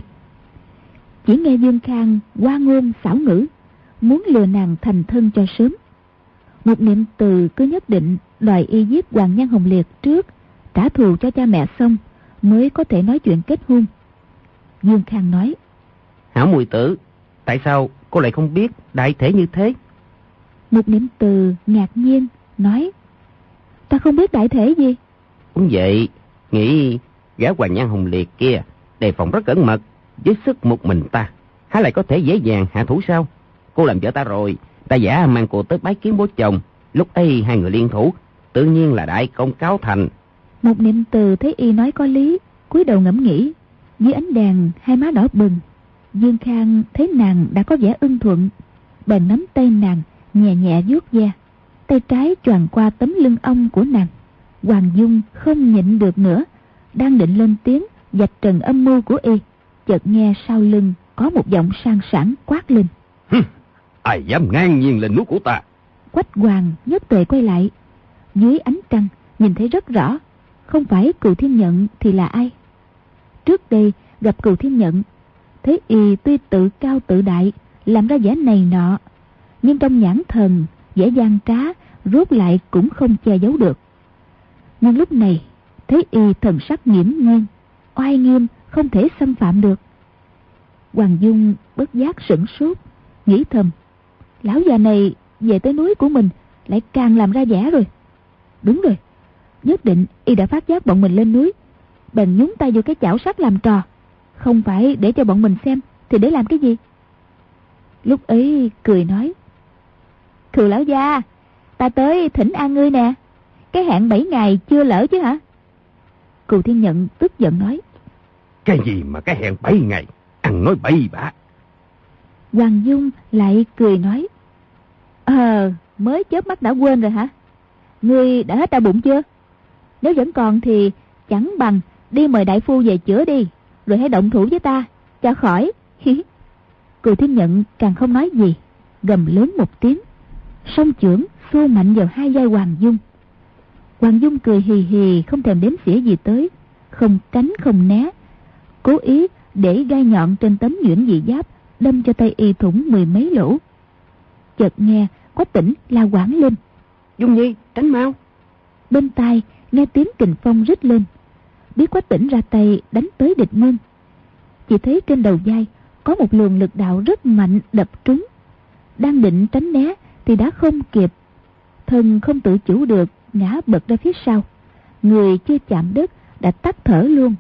Chỉ nghe Dương Khang hoa ngôn xảo ngữ, muốn lừa nàng thành thân cho sớm. Một Niệm Từ cứ nhất định đòi y giết Hoàng Nhan Hồng Liệt trước, trả thù cho cha mẹ xong mới có thể nói chuyện kết hôn. Dương Khang nói, Hảo muội tử, tại sao cô lại không biết đại thể như thế? Một Niệm Từ ngạc nhiên nói, ta không biết đại thể gì. Cũng vậy, nghĩ gã Hoàng Nhan Hồng Liệt kia đề phòng rất cẩn mật, với sức một mình ta há lại có thể dễ dàng hạ thủ sao? Cô làm vợ ta rồi, ta giả mang cô tới bái kiến bố chồng, lúc ấy hai người liên thủ, tự nhiên là đại công cáo thành. Một Niệm Từ thấy y nói có lý, cúi đầu ngẫm nghĩ. Dưới ánh đèn hai má đỏ bừng. Dương Khang thấy nàng đã có vẻ ưng thuận, bèn nắm tay nàng nhẹ nhẹ vuốt ve, tay trái choàng qua tấm lưng ong của nàng. Hoàng Dung không nhịn được nữa, đang định lên tiếng vạch trần âm mưu của y, chợt nghe sau lưng có một giọng sang sảng quát lên, Ai dám ngang nhiên lên núi của ta? Quách Hoàng nhất tề quay lại, dưới ánh trăng nhìn thấy rất rõ, không phải Cừu Thiên Nhận thì là ai. Trước đây gặp Cừu Thiên Nhận, Thế y tuy tự cao tự đại, làm ra vẻ này nọ, nhưng trong nhãn thần vẻ gian trá rốt lại cũng không che giấu được. Nhưng lúc này thấy y thần sắc nghiễm nhiên, oai nghiêm không thể xâm phạm được. Hoàng Dung bất giác sửng sốt, nghĩ thầm: lão già này về tới núi của mình lại càng làm ra vẻ rồi. Đúng rồi, nhất định y đã phát giác bọn mình lên núi, bèn nhúng tay vô cái chảo sắt làm trò. Không phải để cho bọn mình xem thì để làm cái gì? Lúc ấy cười nói: Cừu lão gia, ta tới thỉnh an ngươi nè, cái hẹn 7 ngày chưa lỡ chứ hả? Cừu Thiên Nhận tức giận nói: Cái gì mà cái hẹn 7 ngày, ăn nói bậy bạ. Hoàng Dung lại cười nói: mới chớp mắt đã quên rồi hả? Ngươi đã hết đau bụng chưa? Nếu vẫn còn thì chẳng bằng đi mời đại phu về chữa đi, rồi hãy động thủ với ta cho khỏi. Cừu Thiên Nhận càng không nói gì, gầm lớn một tiếng, song chưởng xô mạnh vào hai vai Hoàng Dung. Hoàng Dung cười hì hì, không thèm đếm xỉa gì tới, không tránh không né, cố ý để gai nhọn trên tấm nhuyễn dị giáp đâm cho tay y thủng 10 mấy lỗ. Chợt nghe Quách Tĩnh la quảng lên: Dung Nhi, tránh mau! Bên tai nghe tiếng kình phong rít lên, biết Quách Tĩnh ra tay đánh tới địch nhân. Chỉ thấy trên đầu vai có một luồng lực đạo rất mạnh đập trúng, đang định tránh né thì đã không kịp, thân không tự chủ được ngã bật ra phía sau, người chưa chạm đất đã tắt thở luôn.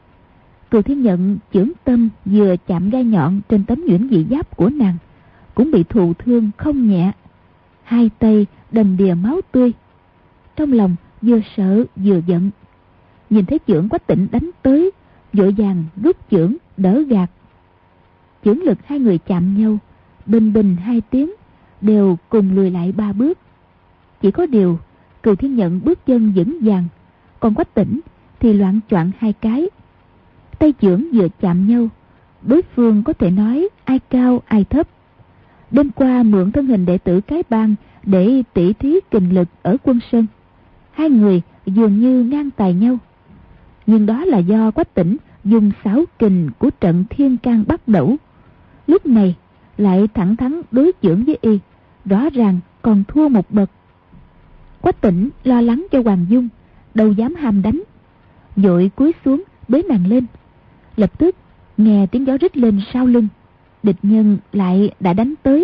Cừu Thiên Nhận chưởng tâm vừa chạm gai nhọn trên tấm nhuyễn dị giáp của nàng, cũng bị thụ thương không nhẹ, hai tay đầm đìa máu tươi. Trong lòng vừa sợ vừa giận, nhìn thấy chưởng Quách Tĩnh đánh tới, vội vàng rút chưởng đỡ gạt. Chưởng lực hai người chạm nhau, bình bình hai tiếng, đều cùng lùi lại 3 bước. Chỉ có điều Cừu Thiên Nhận bước chân vững vàng, còn Quách Tĩnh thì loạng choạng 2 cái. Tay chưởng vừa chạm nhau, đối phương có thể nói ai cao ai thấp. Đêm qua mượn thân hình đệ tử cái bang để tỉ thí kình lực ở Quân Sơn, hai người dường như ngang tài nhau. Nhưng đó là do Quách Tĩnh dùng xảo kình của trận Thiên Can Bắt Đẩu, lúc này lại thẳng thắn đối chưởng với y, rõ ràng còn thua một bậc. Quách Tĩnh lo lắng cho Hoàng Dung, đâu dám ham đánh, vội cúi xuống bế nàng lên. Lập tức nghe tiếng gió rít lên sau lưng, địch nhân lại đã đánh tới.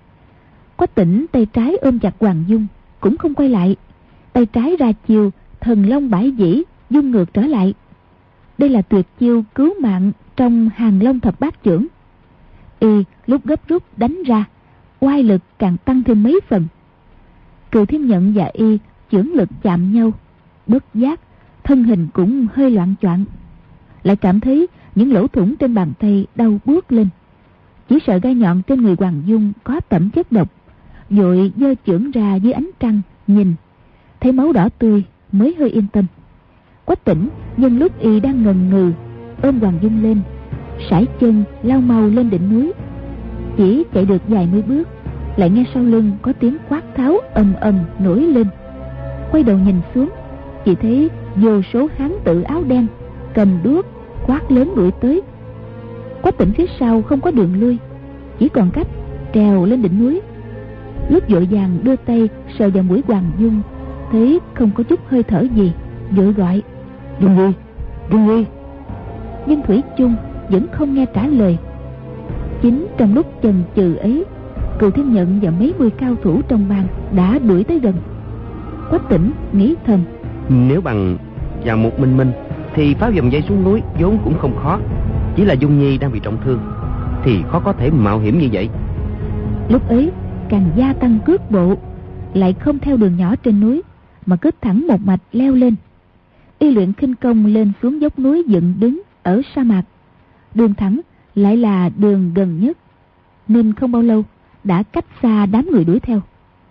Quách Tĩnh tay trái ôm chặt Hoàng Dung, cũng không quay lại, tay trái ra chiều thần long bãi dĩ, dung ngược trở lại. Đây là tuyệt chiêu cứu mạng trong Hàng Long thập bát chưởng. Y lúc gấp rút đánh ra, oai lực càng tăng thêm mấy phần. Cừu Thiên Nhận và y chưởng lực chạm nhau, bất giác thân hình cũng hơi loạng choạng, lại cảm thấy những lỗ thủng trên bàn tay đau buốt lên. Chỉ sợ gai nhọn trên người Hoàng Dung có tẩm chất độc, vội giơ chưởng ra dưới ánh trăng nhìn, thấy máu đỏ tươi mới hơi yên tâm. Quách Tĩnh nhân lúc y đang ngần ngừ, ôm Hoàng Dung lên, sải chân lao mau lên đỉnh núi. Chỉ chạy được vài mươi bước, lại nghe sau lưng có tiếng quát tháo ầm ầm nổi lên. Quay đầu nhìn xuống, chỉ thấy vô số hán tử áo đen cầm đuốc quát lớn đuổi tới. Quách Tĩnh phía sau không có đường lui, chỉ còn cách trèo lên đỉnh núi. Lúc vội vàng đưa tay sờ vào mũi Hoàng Dung, thấy không có chút hơi thở gì, vội gọi: Dung Nhi, Dung Nhi. Nhưng thủy chung vẫn không nghe trả lời. Chính trong lúc chần chừ ấy, Cừu Thiên Nhận và mấy mươi cao thủ trong bang đã đuổi tới gần. Quách Tĩnh nghĩ thầm: Nếu bằng vào một mình thì phá vòng dây xuống núi vốn cũng không khó, chỉ là Dung Nhi đang bị trọng thương thì khó có thể mạo hiểm như vậy. Lúc ấy càng gia tăng cước bộ, lại không theo đường nhỏ trên núi mà cứ thẳng một mạch leo lên. Y luyện khinh công lên xuống dốc núi dựng đứng ở sa mạc, đường thẳng lại là đường gần nhất, nên không bao lâu đã cách xa đám người đuổi theo.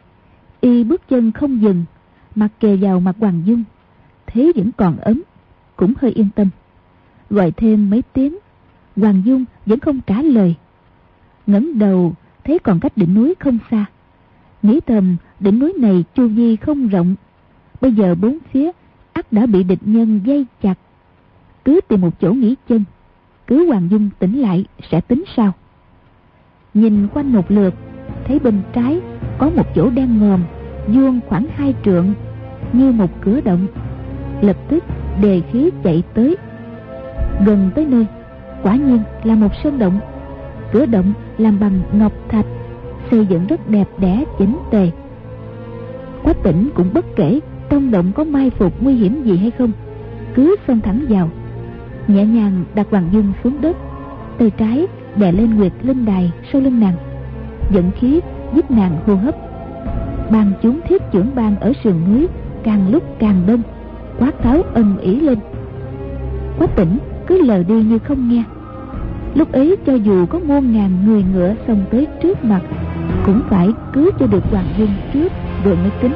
Y bước chân không dừng, mặt kề vào mặt Hoàng Dung, thế vẫn còn ấm, cũng hơi yên tâm. Gọi thêm mấy tiếng, Hoàng Dung vẫn không trả lời. Ngẩng đầu thấy còn cách đỉnh núi không xa, nghĩ thầm đỉnh núi này chu vi không rộng, bây giờ bốn phía ắt đã bị địch nhân dây chặt, cứ tìm một chỗ nghỉ chân. cứu Hoàng Dung tỉnh lại sẽ tính sau. Nhìn quanh một lượt, thấy bên trái có một chỗ đen ngòm, vuông khoảng 2 trượng, như một cửa động. Lập tức đề khí chạy tới. Gần tới nơi, quả nhiên là một sơn động. Cửa động làm bằng ngọc thạch, xây dựng rất đẹp đẽ chỉnh tề. Quách Tĩnh cũng bất kể trong động có mai phục nguy hiểm gì hay không, cứ xông thẳng vào, nhẹ nhàng đặt Hoàng Dung xuống đất, tay trái đè lên nguyệt linh đài sau lưng nàng, dẫn khí giúp nàng hô hấp. Ban chúng thiết chưởng bang ở sườn núi càng lúc càng đông, quát tháo ầm ĩ lên. Quách Tĩnh cứ lờ đi như không nghe. Lúc ấy cho dù có muôn ngàn người ngựa xông tới trước mặt, cũng phải cứu cho được Hoàng Dung trước rồi mới tính.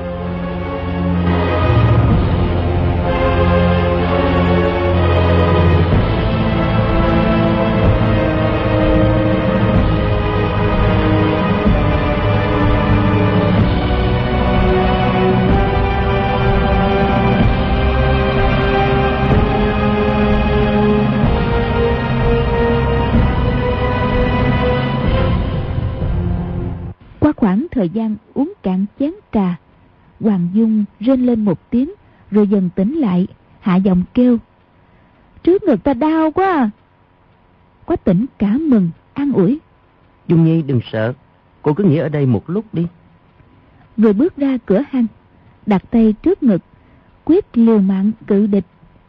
Qua khoảng thời gian uống cạn chén trà, Hoàng Dung rên lên một tiếng, rồi dần tỉnh lại, hạ giọng kêu: "Trước ngực ta đau quá à." Quách Tĩnh cả mừng, an ủi: Dung Nhi đừng sợ, cô cứ nghỉ ở đây một lúc đi. Vừa bước ra cửa hang, đặt tay trước ngực, quyết liều mạng cự địch.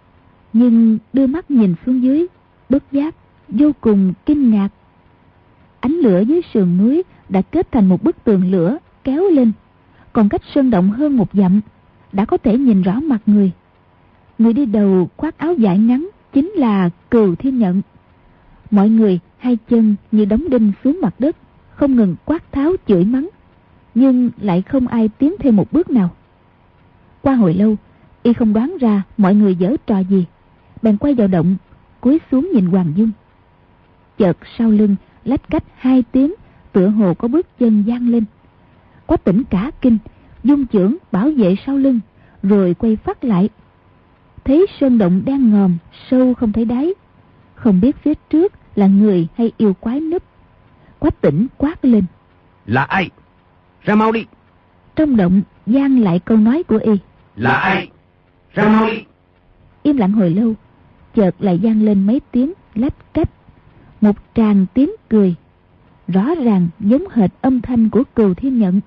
Nhưng đưa mắt nhìn xuống dưới, bất giác vô cùng kinh ngạc. Ánh lửa dưới sườn núi đã kết thành một bức tường lửa kéo lên, còn cách sơn động hơn 1 dặm đã có thể nhìn rõ mặt người. Người đi đầu khoác áo vải ngắn chính là Cừu Thiên Nhận. Mọi người hai chân như đóng đinh xuống mặt đất, không ngừng quát tháo chửi mắng, nhưng lại không ai tiến thêm một bước nào. Qua hồi lâu, y không đoán ra mọi người giở trò gì, bèn quay vào động, cúi xuống nhìn Hoàng Dung. Chợt sau lưng lách cách 2 tiếng, tựa hồ có bước chân vang lên. Quách Tĩnh cả kinh, dung chưởng bảo vệ sau lưng, rồi quay phát lại. Thấy sơn động đen ngòm, sâu không thấy đáy, không biết phía trước là người hay yêu quái núp. Quách Tĩnh quát lên: Là ai? Ra mau đi! Trong động vang lại câu nói của y: Là ai? Ra mau đi! Im lặng hồi lâu, chợt lại vang lên mấy tiếng lách cách, một tràng tiếng cười, rõ ràng giống hệt âm thanh của Cừu Thiên Nhận.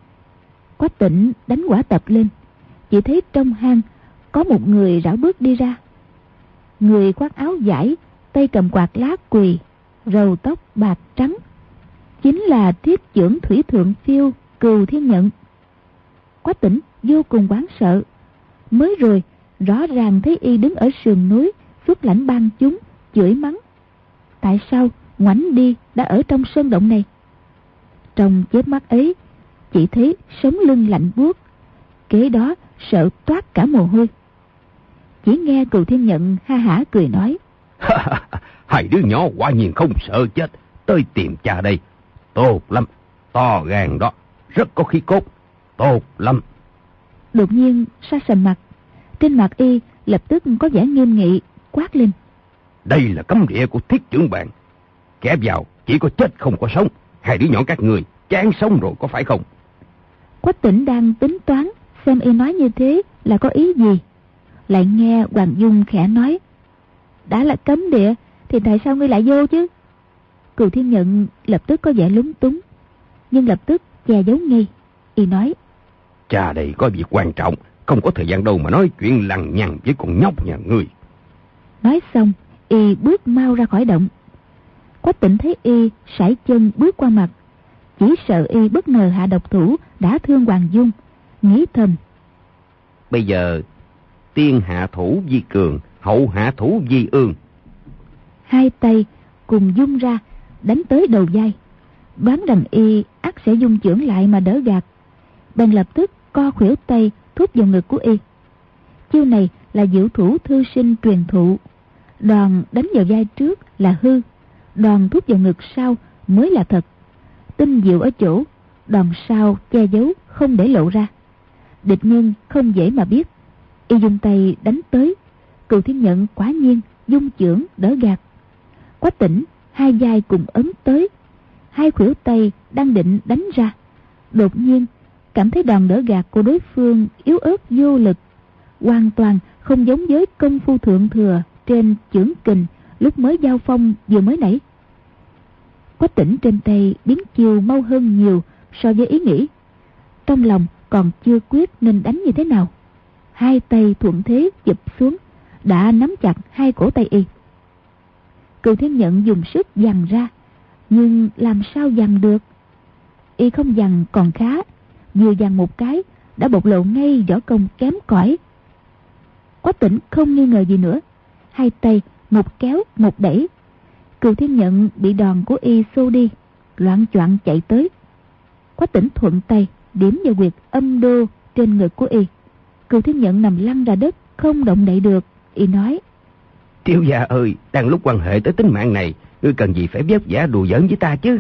Quách Tĩnh đánh quả tập lên, chỉ thấy trong hang có một người rảo bước đi ra. Người khoác áo vải, tay cầm quạt lá quỳ, râu tóc bạc trắng, chính là thiết chưởng thủy thượng phiêu Cừu Thiên Nhận. Quách Tĩnh vô cùng hoảng sợ. Mới rồi rõ ràng thấy y đứng ở sườn núi xuất lãnh ban chúng chửi mắng, tại sao ngoảnh đi đã ở trong sơn động này? Trong chớp mắt ấy, chỉ thấy sống lưng lạnh buốt, kế đó sợ toát cả mồ hôi. Chỉ nghe Cừu Thiên Nhận ha hả cười nói: Hai đứa nhỏ quả nhiên không sợ chết, tới tìm cha đây. Tốt lắm, to gan đó, rất có khí cốt, tốt lắm. Đột nhiên sa sầm mặt, trên mặt y lập tức có vẻ nghiêm nghị, quát lên: Đây là cấm địa của thiết chưởng bang, kẻ vào chỉ có chết không có sống. Hai đứa nhỏ các người chán sống rồi có phải không? Quách Tĩnh đang tính toán xem y nói như thế là có ý gì, lại nghe Hoàng Dung khẽ nói: Đã là cấm địa thì tại sao ngươi lại vô chứ? Cừu Thiên Nhận lập tức có vẻ lúng túng, nhưng lập tức che giấu ngay. Y nói: Cha đây có việc quan trọng, không có thời gian đâu mà nói chuyện lằng nhằng với con nhóc nhà ngươi. Nói xong, y bước mau ra khỏi động. Quách Tĩnh thấy y sải chân bước qua mặt, chỉ sợ y bất ngờ hạ độc thủ đã thương Hoàng Dung, nghĩ thầm: Bây giờ tiên hạ thủ vi cường, hậu hạ thủ vi ương. Hai tay cùng dung ra đánh tới đầu vai, đoán rằng y ắt sẽ dung chưởng lại mà đỡ gạt, bèn lập tức co khuỷu tay thúc vào ngực của y. Chiêu này là diệu thủ thư sinh truyền thụ, đòn đánh vào vai trước là hư, đòn thúc vào ngực sau mới là thật. Tinh diệu ở chỗ đòn sau che giấu không để lộ ra, địch nhân không dễ mà biết. Y dùng tay đánh tới, Cừu Thiên Nhận quả nhiên dung chưởng đỡ gạt. Quách Tỉnh hai vai cùng ấn tới, hai khuỷu tay đang định đánh ra, đột nhiên cảm thấy đòn đỡ gạt của đối phương yếu ớt vô lực, hoàn toàn không giống với công phu thượng thừa trên chưởng kình lúc mới giao phong vừa mới nãy. Quách Tỉnh trên tay biến chiều mau hơn nhiều so với ý nghĩ, trong lòng còn chưa quyết nên đánh như thế nào, hai tay thuận thế chụp xuống, đã nắm chặt hai cổ tay y. Cừu Thiên Nhận dùng sức giằng ra, nhưng làm sao giằng được? Y không giằng còn khá, vừa giằng một cái đã bộc lộ ngay võ công kém cỏi. Quách Tỉnh không nghi ngờ gì nữa, hai tay một kéo một đẩy, Cừu Thiên Nhận bị đòn của y xô đi, loạng choạng chạy tới. Quách Tỉnh thuận tay điểm vào huyệt âm đô trên ngực của y. Cừu Thiên Nhận nằm lăn ra đất, không động đậy được. Y nói: Thiếu gia ơi, đang lúc quan hệ tới tính mạng này, ngươi cần gì phải vất vả đùa giỡn với ta chứ?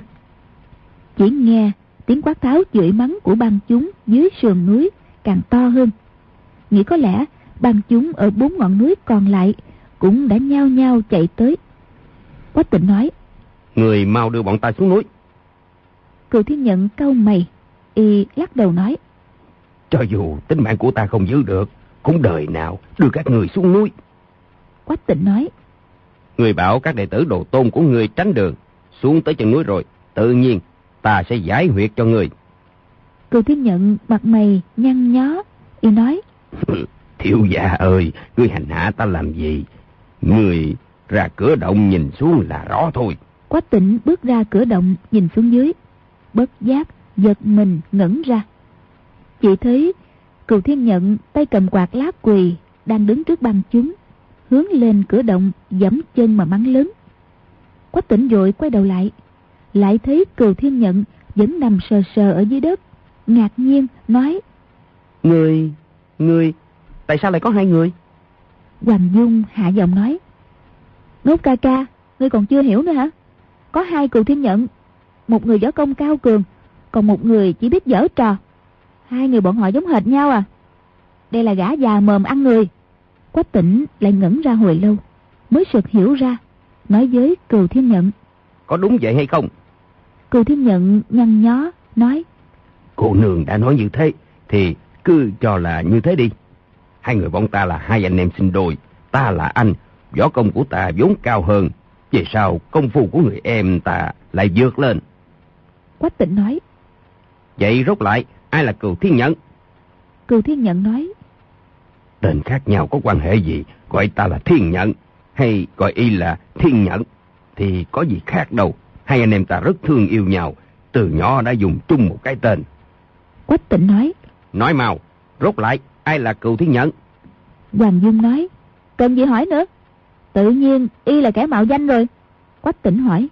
Chỉ nghe tiếng quát tháo chửi mắng của bang chúng dưới sườn núi càng to hơn. Nghĩ có lẽ bang chúng ở 4 ngọn núi còn lại cũng đã nhao nhao chạy tới. Quách Tỉnh nói: Người mau đưa bọn ta xuống núi. Cừu Thiên Nhận cau mày, y lắc đầu nói: Cho dù tính mạng của ta không giữ được, cũng đời nào đưa các người xuống núi. Quách Tỉnh nói: Người bảo các đệ tử đồ tôn của người tránh đường, xuống tới chân núi rồi, tự nhiên ta sẽ giải huyệt cho người. Cừu Thiên Nhận mặt mày nhăn nhó, y nói: Thiếu gia ơi, ngươi hành hạ ta làm gì? Người ra cửa động nhìn xuống là rõ thôi. Quách Tỉnh bước ra cửa động nhìn xuống dưới, bất giác giật mình ngẩn ra. Chỉ thấy Cừu Thiên Nhận tay cầm quạt lá quỳ đang đứng trước bang chúng, hướng lên cửa động giẫm chân mà mắng lớn. Quách Tỉnh vội quay đầu lại thấy Cừu Thiên Nhận vẫn nằm sờ sờ ở dưới đất, ngạc nhiên nói: Ngươi, tại sao lại có hai người? Hoàng Dung hạ giọng nói: Ngốc ca ca, ngươi còn chưa hiểu nữa hả? Có hai Cừu Thiên Nhận, một người võ công cao cường, còn một người chỉ biết giở trò. Hai người bọn họ giống hệt nhau à? Đây là gã già mồm ăn người. Quách Tỉnh lại ngẩn ra hồi lâu, mới sực hiểu ra, nói với Cừu Thiên Nhận: Có đúng vậy hay không? Cừu Thiên Nhận nhăn nhó nói: Cô nương đã nói như thế, thì cứ cho là như thế đi. Hai người bọn ta là hai anh em sinh đôi, ta là anh, võ công của ta vốn cao hơn, về sau công phu của người em ta lại vượt lên. Quách Tỉnh nói: Vậy rốt lại ai là Cừu Thiên Nhận? Cừu Thiên Nhận nói: Tên khác nhau có quan hệ gì, gọi ta là Thiên Nhận hay gọi y là Thiên Nhận thì có gì khác đâu. Hai anh em ta rất thương yêu nhau, từ nhỏ đã dùng chung một cái tên. Quách Tỉnh nói: Nói mau, rốt lại ai là Cừu Thiên Nhận? Hoàng Dung nói: Cần gì hỏi nữa, tự nhiên y là kẻ mạo danh rồi. Quách Tỉnh hỏi: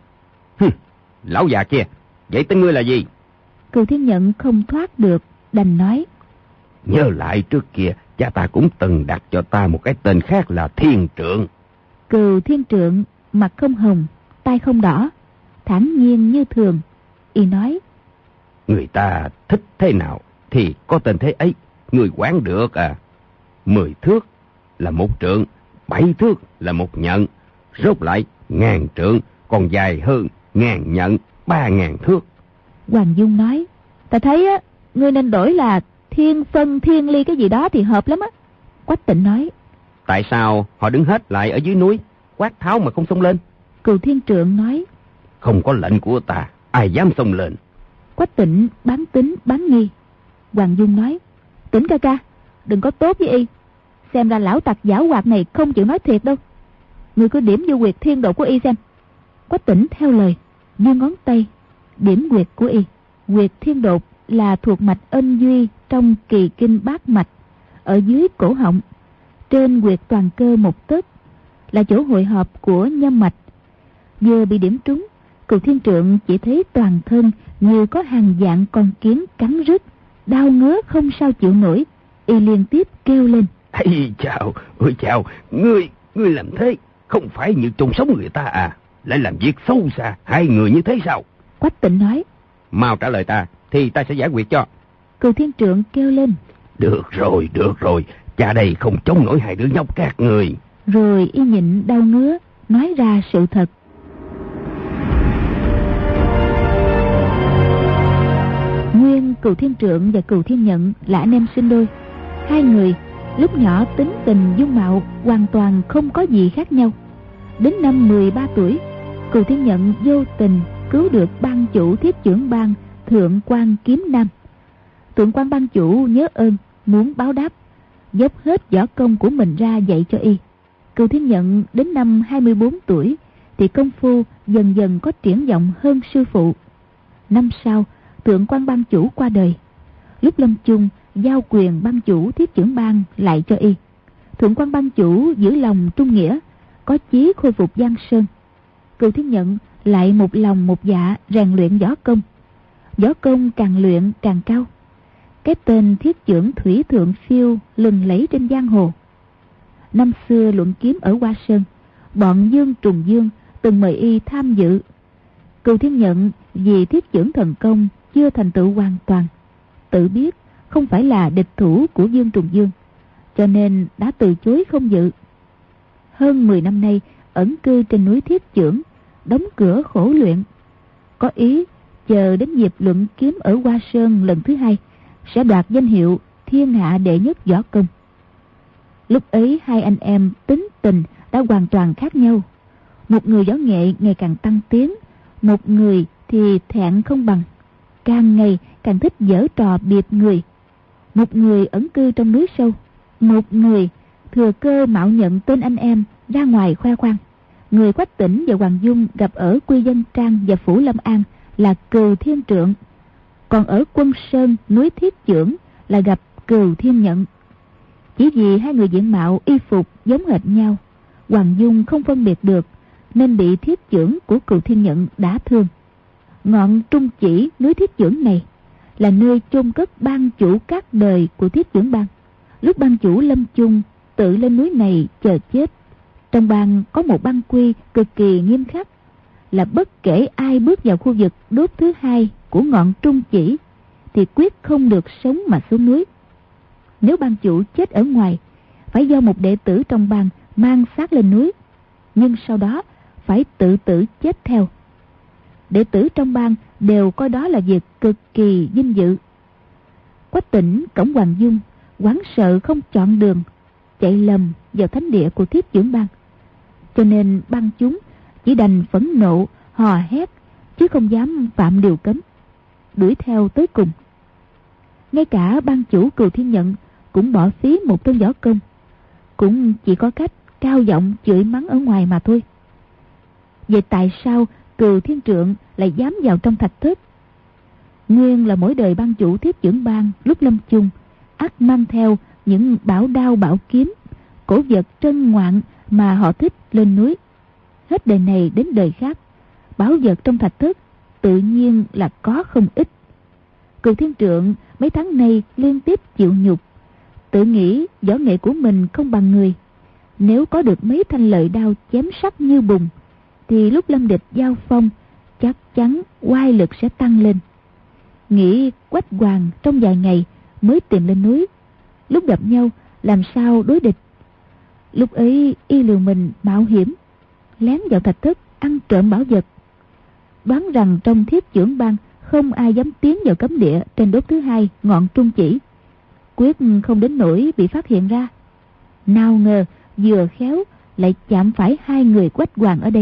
Lão già kia, vậy tên ngươi là gì? Cừu Thiên Nhận không thoát được, đành nói: Nhớ lại trước kia, cha ta cũng từng đặt cho ta một cái tên khác là Thiên Trượng. Cừu Thiên Trượng mặt không hồng, tai không đỏ, thản nhiên như thường. Y nói: Người ta thích thế nào thì có tên thế ấy, người quản được à? 10 thước là 1 trượng, 7 thước là 1 nhận, rốt lại 1000 trượng, còn dài hơn 1000 nhận, 3000 thước. Hoàng Dung nói: Ta thấy á, ngươi nên đổi là Thiên Phân Thiên Ly cái gì đó thì hợp lắm á. Quách Tỉnh nói: Tại sao họ đứng hết lại ở dưới núi, quát tháo mà không xông lên? Cừu Thiên Trượng nói: Không có lệnh của ta, ai dám xông lên? Quách Tỉnh bán tín bán nghi. Hoàng Dung nói: Tỉnh ca ca, đừng có tốt với y, xem ra lão tặc giảo hoạt này không chịu nói thiệt đâu. Ngươi cứ điểm vô huyệt thiên độ của y xem. Quách Tỉnh theo lời, giơ ngón tay điểm huyệt của y. Huyệt thiên đột là thuộc mạch ân duy trong kỳ kinh bát mạch, ở dưới cổ họng, trên huyệt toàn cơ 1 tấc, là chỗ hội họp của nhâm mạch. Vừa bị điểm trúng, Cừu Thiên Trượng chỉ thấy toàn thân như có hàng vạn con kiến cắn rứt, đau ngứa không sao chịu nổi. Y liên tiếp kêu lên: Ây chào, ôi chào, ngươi làm thế không phải như chôn sống người ta à? Lại làm việc xấu xa hai người như thế sao? Quách Tỉnh nói: Mau trả lời ta, thì ta sẽ giải quyết cho. Cừu Thiên Trượng kêu lên: Được rồi, cha đây không chống nổi hai đứa nhóc các người. Rồi y nhịn đau ngứa, nói ra sự thật. Cừu Thiên Trượng và Cừu Thiên Nhận là anh em sinh đôi. Hai người lúc nhỏ tính tình dung mạo hoàn toàn không có gì khác nhau. Đến năm 13 tuổi, Cừu Thiên Nhận vô tình cứu được ban chủ thiết chưởng bang Thượng Quan Kiếm Nam. Thượng Quan ban chủ nhớ ơn, muốn báo đáp, dốc hết võ công của mình ra dạy cho y. Cừu Thiên Nhận đến năm 24 tuổi thì công phu dần dần có triển vọng hơn sư phụ. Năm sau, Thượng Quan ban chủ qua đời. Lúc lâm chung, giao quyền ban chủ thiết chưởng bang lại cho y. Thượng Quan ban chủ giữ lòng trung nghĩa, có chí khôi phục Giang Sơn. Cừu Thiên Nhận lại một lòng một dạ rèn luyện võ công. Võ công càng luyện càng cao. Cái tên thiết chưởng thủy thượng phiêu lừng lẫy trên giang hồ. Năm xưa luận kiếm ở Hoa Sơn, bọn Dương Trùng Dương từng mời y tham dự. Cừu Thiên Nhận vì thiết chưởng thần công chưa thành tựu hoàn toàn, tự biết không phải là địch thủ của Dương Trùng Dương, cho nên đã từ chối không dự. Hơn 10 năm nay ẩn cư trên núi Thiết Chưởng, đóng cửa khổ luyện, có ý chờ đến dịp luận kiếm ở Hoa Sơn lần thứ hai sẽ đoạt danh hiệu thiên hạ đệ nhất võ công. Lúc ấy hai anh em tính tình đã hoàn toàn khác nhau. Một người võ nghệ ngày càng tăng tiến, một người thì thẹn không bằng, càng ngày càng thích giở trò biệt người. Một người ẩn cư trong núi sâu, một người thừa cơ mạo nhận tên anh em ra ngoài khoe khoang. Người Quách Tĩnh và Hoàng Dung gặp ở Quy Dân Trang và Phủ Lâm An là Cừu Thiên Trượng, còn ở Quân Sơn núi Thiết Chưởng là gặp Cừu Thiên Nhận. Chỉ vì hai người diện mạo y phục giống hệt nhau, Hoàng Dung không phân biệt được nên bị thiết chưởng của Cừu Thiên Nhận đả thương. Ngọn trung chỉ núi Thiết Chưởng này là nơi chôn cất ban chủ các đời của Thiết Chưởng bang. Lúc ban chủ lâm chung tự lên núi này chờ chết. Trong bang có một bang quy cực kỳ nghiêm khắc, là bất kể ai bước vào khu vực đốt thứ hai của ngọn trung chỉ thì quyết không được sống mà xuống núi. Nếu ban chủ chết ở ngoài, phải do một đệ tử trong bang mang xác lên núi, nhưng sau đó phải tự tử chết theo. Đệ tử trong bang đều coi đó là việc cực kỳ vinh dự. Quách Tĩnh cổng Hoàng Dung hoảng sợ không chọn đường, chạy lầm vào thánh địa của Thiết Chưởng bang, cho nên bang chúng chỉ đành phẫn nộ hò hét chứ không dám phạm điều cấm, đuổi theo tới cùng. Ngay cả ban chủ Cừu Thiên Nhận cũng bỏ phí một thân võ công, cũng chỉ có cách cao giọng chửi mắng ở ngoài mà thôi. Vậy tại sao Cừu Thiên Trượng lại dám vào trong thạch thất? Nguyên là mỗi đời ban chủ Thiết Chưởng bang lúc lâm chung ắt mang theo những bảo đao bảo kiếm, cổ vật trân ngoạn mà họ thích lên núi. Hết đời này đến đời khác, bảo vật trong thạch thất tự nhiên là có không ít. Cừu Thiên Trượng mấy tháng nay liên tiếp chịu nhục, tự nghĩ võ nghệ của mình không bằng người. Nếu có được mấy thanh lợi đao chém sắc như bùn, thì lúc lâm địch giao phong chắc chắn oai lực sẽ tăng lên. Nghĩ Quách Hoàng trong vài ngày mới tìm lên núi, lúc gặp nhau làm sao đối địch. Lúc ấy y liều mình mạo hiểm lén vào thạch thất ăn trộm bảo vật, đoán rằng trong Thiết Chưởng bang không ai dám tiến vào cấm địa trên đốt thứ hai ngọn trung chỉ, quyết không đến nỗi bị phát hiện ra. Nào ngờ vừa khéo lại chạm phải hai người Quách Hoàng ở đây.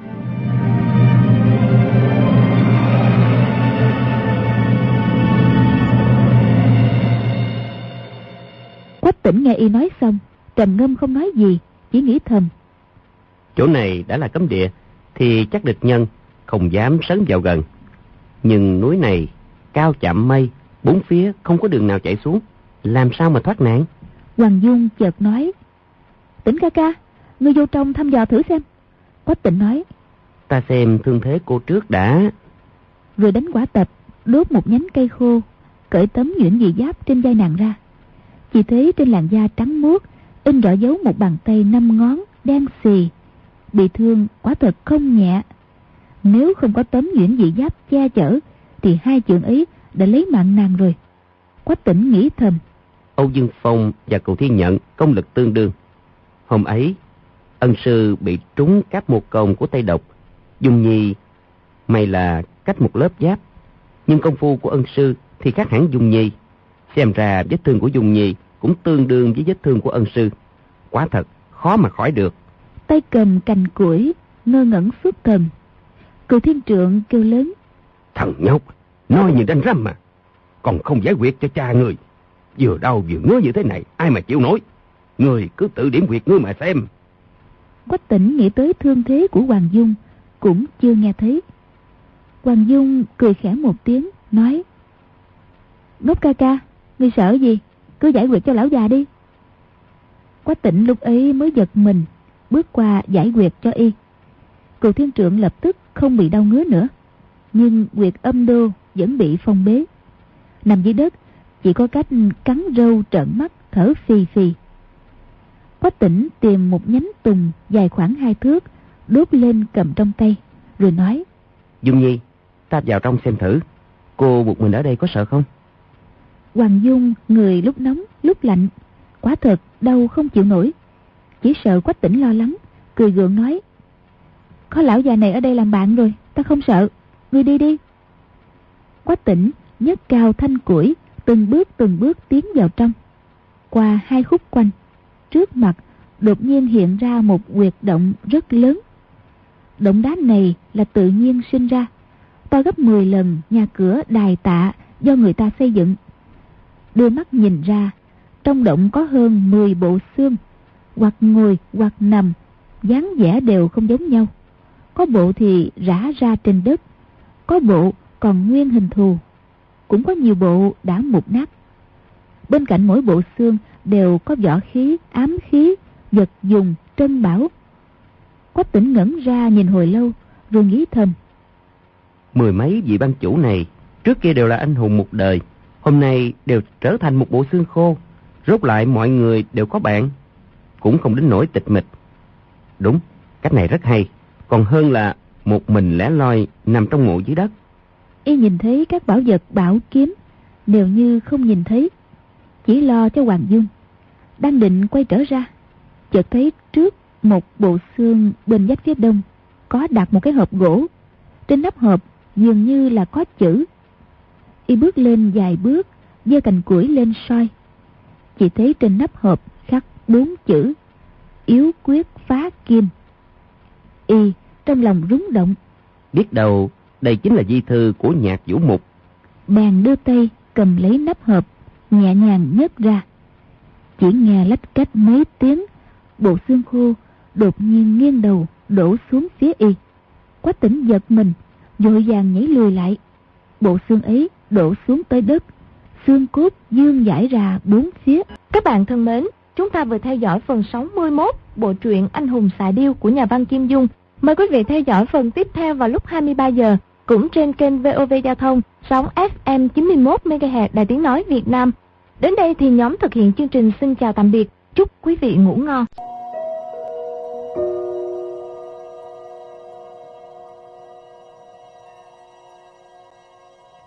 Quách Tĩnh nghe y nói xong trầm ngâm không nói gì, chỉ nghĩ thầm: Chỗ này đã là cấm địa thì chắc địch nhân không dám sấn vào gần. Nhưng núi này cao chạm mây, bốn phía không có đường nào chạy xuống, làm sao mà thoát nạn? Hoàng Dung chợt nói: Tĩnh ca ca, ngươi vô trong thăm dò thử xem. Quách Tĩnh nói: Ta xem thương thế cô trước đã. Rồi đánh quả tập, đốt một nhánh cây khô, cởi tấm nhuyễn dị giáp trên vai nàng ra. Chỉ thấy trên làn da trắng muốt in rõ dấu một bàn tay 5 ngón đen xì, bị thương quả thật không nhẹ. Nếu không có tấm nhuyễn dị giáp che chở thì hai chưởng ấy đã lấy mạng nàng rồi. Quách Tĩnh nghĩ thầm: Âu Dương Phong và Cừu Thiên Nhận công lực tương đương. Hôm ấy ân sư bị trúng cáp một công của Tây Độc, Dung Nhi may là cách một lớp giáp, nhưng công phu của ân sư thì khác hẳn Dung Nhi. Xem ra vết thương của Dung Nhi cũng tương đương với vết thương của ân sư. Quả thật khó mà khỏi được. Tay cầm cành củi, ngơ ngẩn xuất thần. Cửu Thiên Trượng kêu lớn: Thằng nhóc, nói như đánh răm mà, còn không giải quyết cho cha người. Vừa đau vừa ngứa như thế này, ai mà chịu nổi. Người cứ tự điểm huyệt ngươi mà xem. Quách Tĩnh nghĩ tới thương thế của Hoàng Dung, cũng chưa nghe thấy. Hoàng Dung cười khẽ một tiếng, nói: Ngốc ca ca, ngươi sợ gì, cứ giải quyết cho lão già đi. Quách Tĩnh lúc ấy mới giật mình, bước qua giải quyết cho y. Cửu Thiên Trượng lập tức không bị đau ngứa nữa, nhưng huyệt âm đô vẫn bị phong bế. Nằm dưới đất, chỉ có cách cắn râu trợn mắt, thở phì phì. Quách Tĩnh tìm một nhánh tùng dài khoảng 2 thước, đốt lên cầm trong tay, rồi nói: Dung Nhi, ta vào trong xem thử. Cô một mình ở đây có sợ không? Hoàng Dung người lúc nóng lúc lạnh, quả thật đau không chịu nổi. Chỉ sợ Quách Tĩnh lo lắng, cười gượng nói: Có lão già này ở đây làm bạn rồi, ta không sợ, ngươi đi đi. Quách Tĩnh nhấc cao thanh củi, từng bước tiến vào trong. Qua 2 khúc quanh, trước mặt đột nhiên hiện ra một huyệt động rất lớn. Động đá này là tự nhiên sinh ra, to gấp 10 lần nhà cửa đài tạ do người ta xây dựng. Đưa mắt nhìn ra, trong động có hơn 10 bộ xương, hoặc ngồi hoặc nằm, dáng vẻ đều không giống nhau. Có bộ thì rã ra trên đất, có bộ còn nguyên hình thù, cũng có nhiều bộ đã mục nát. Bên cạnh mỗi bộ xương đều có võ khí, ám khí, vật dùng, trân bảo. Quách Tĩnh ngẩn ra nhìn hồi lâu, rồi nghĩ thầm: 10 mấy vị ban chủ này trước kia đều là anh hùng một đời, hôm nay đều trở thành một bộ xương khô. Rốt lại mọi người đều có bạn, cũng không đến nỗi tịch mịch. Đúng, cách này rất hay, còn hơn là một mình lẻ loi nằm trong mộ dưới đất. Y nhìn thấy các bảo vật bảo kiếm đều như không nhìn thấy, chỉ lo cho Hoàng Dung. Đang định quay trở ra, chợt thấy trước một bộ xương bên vách phía đông có đặt một cái hộp gỗ. Trên nắp hộp dường như là có chữ. Y bước lên vài bước, giơ cành củi lên soi. Chỉ thấy trên nắp hộp khắc 4 chữ: Yếu quyết phá kim. Y trong lòng rúng động, Biết đâu đây chính là di thư của Nhạc Vũ Mục. bèn đưa tay cầm lấy nắp hộp, nhẹ nhàng nhấc ra. Chỉ nghe lách cách mấy tiếng, bộ xương khô đột nhiên nghiêng đầu đổ xuống phía Y. Quách Tĩnh giật mình, vội vàng nhảy lùi lại. Bộ xương ấy đổ xuống tới đất, xương cốt dương dãi ra 4 phía. Các bạn thân mến, chúng ta vừa theo dõi phần 61 bộ truyện Anh hùng xạ điêu của nhà văn Kim Dung. Mời quý vị theo dõi phần tiếp theo vào lúc 23 giờ, cũng trên kênh VOV Giao thông, sóng FM 91 MHz Đài Tiếng nói Việt Nam. Đến đây thì nhóm thực hiện chương trình xin chào tạm biệt. Chúc quý vị ngủ ngon.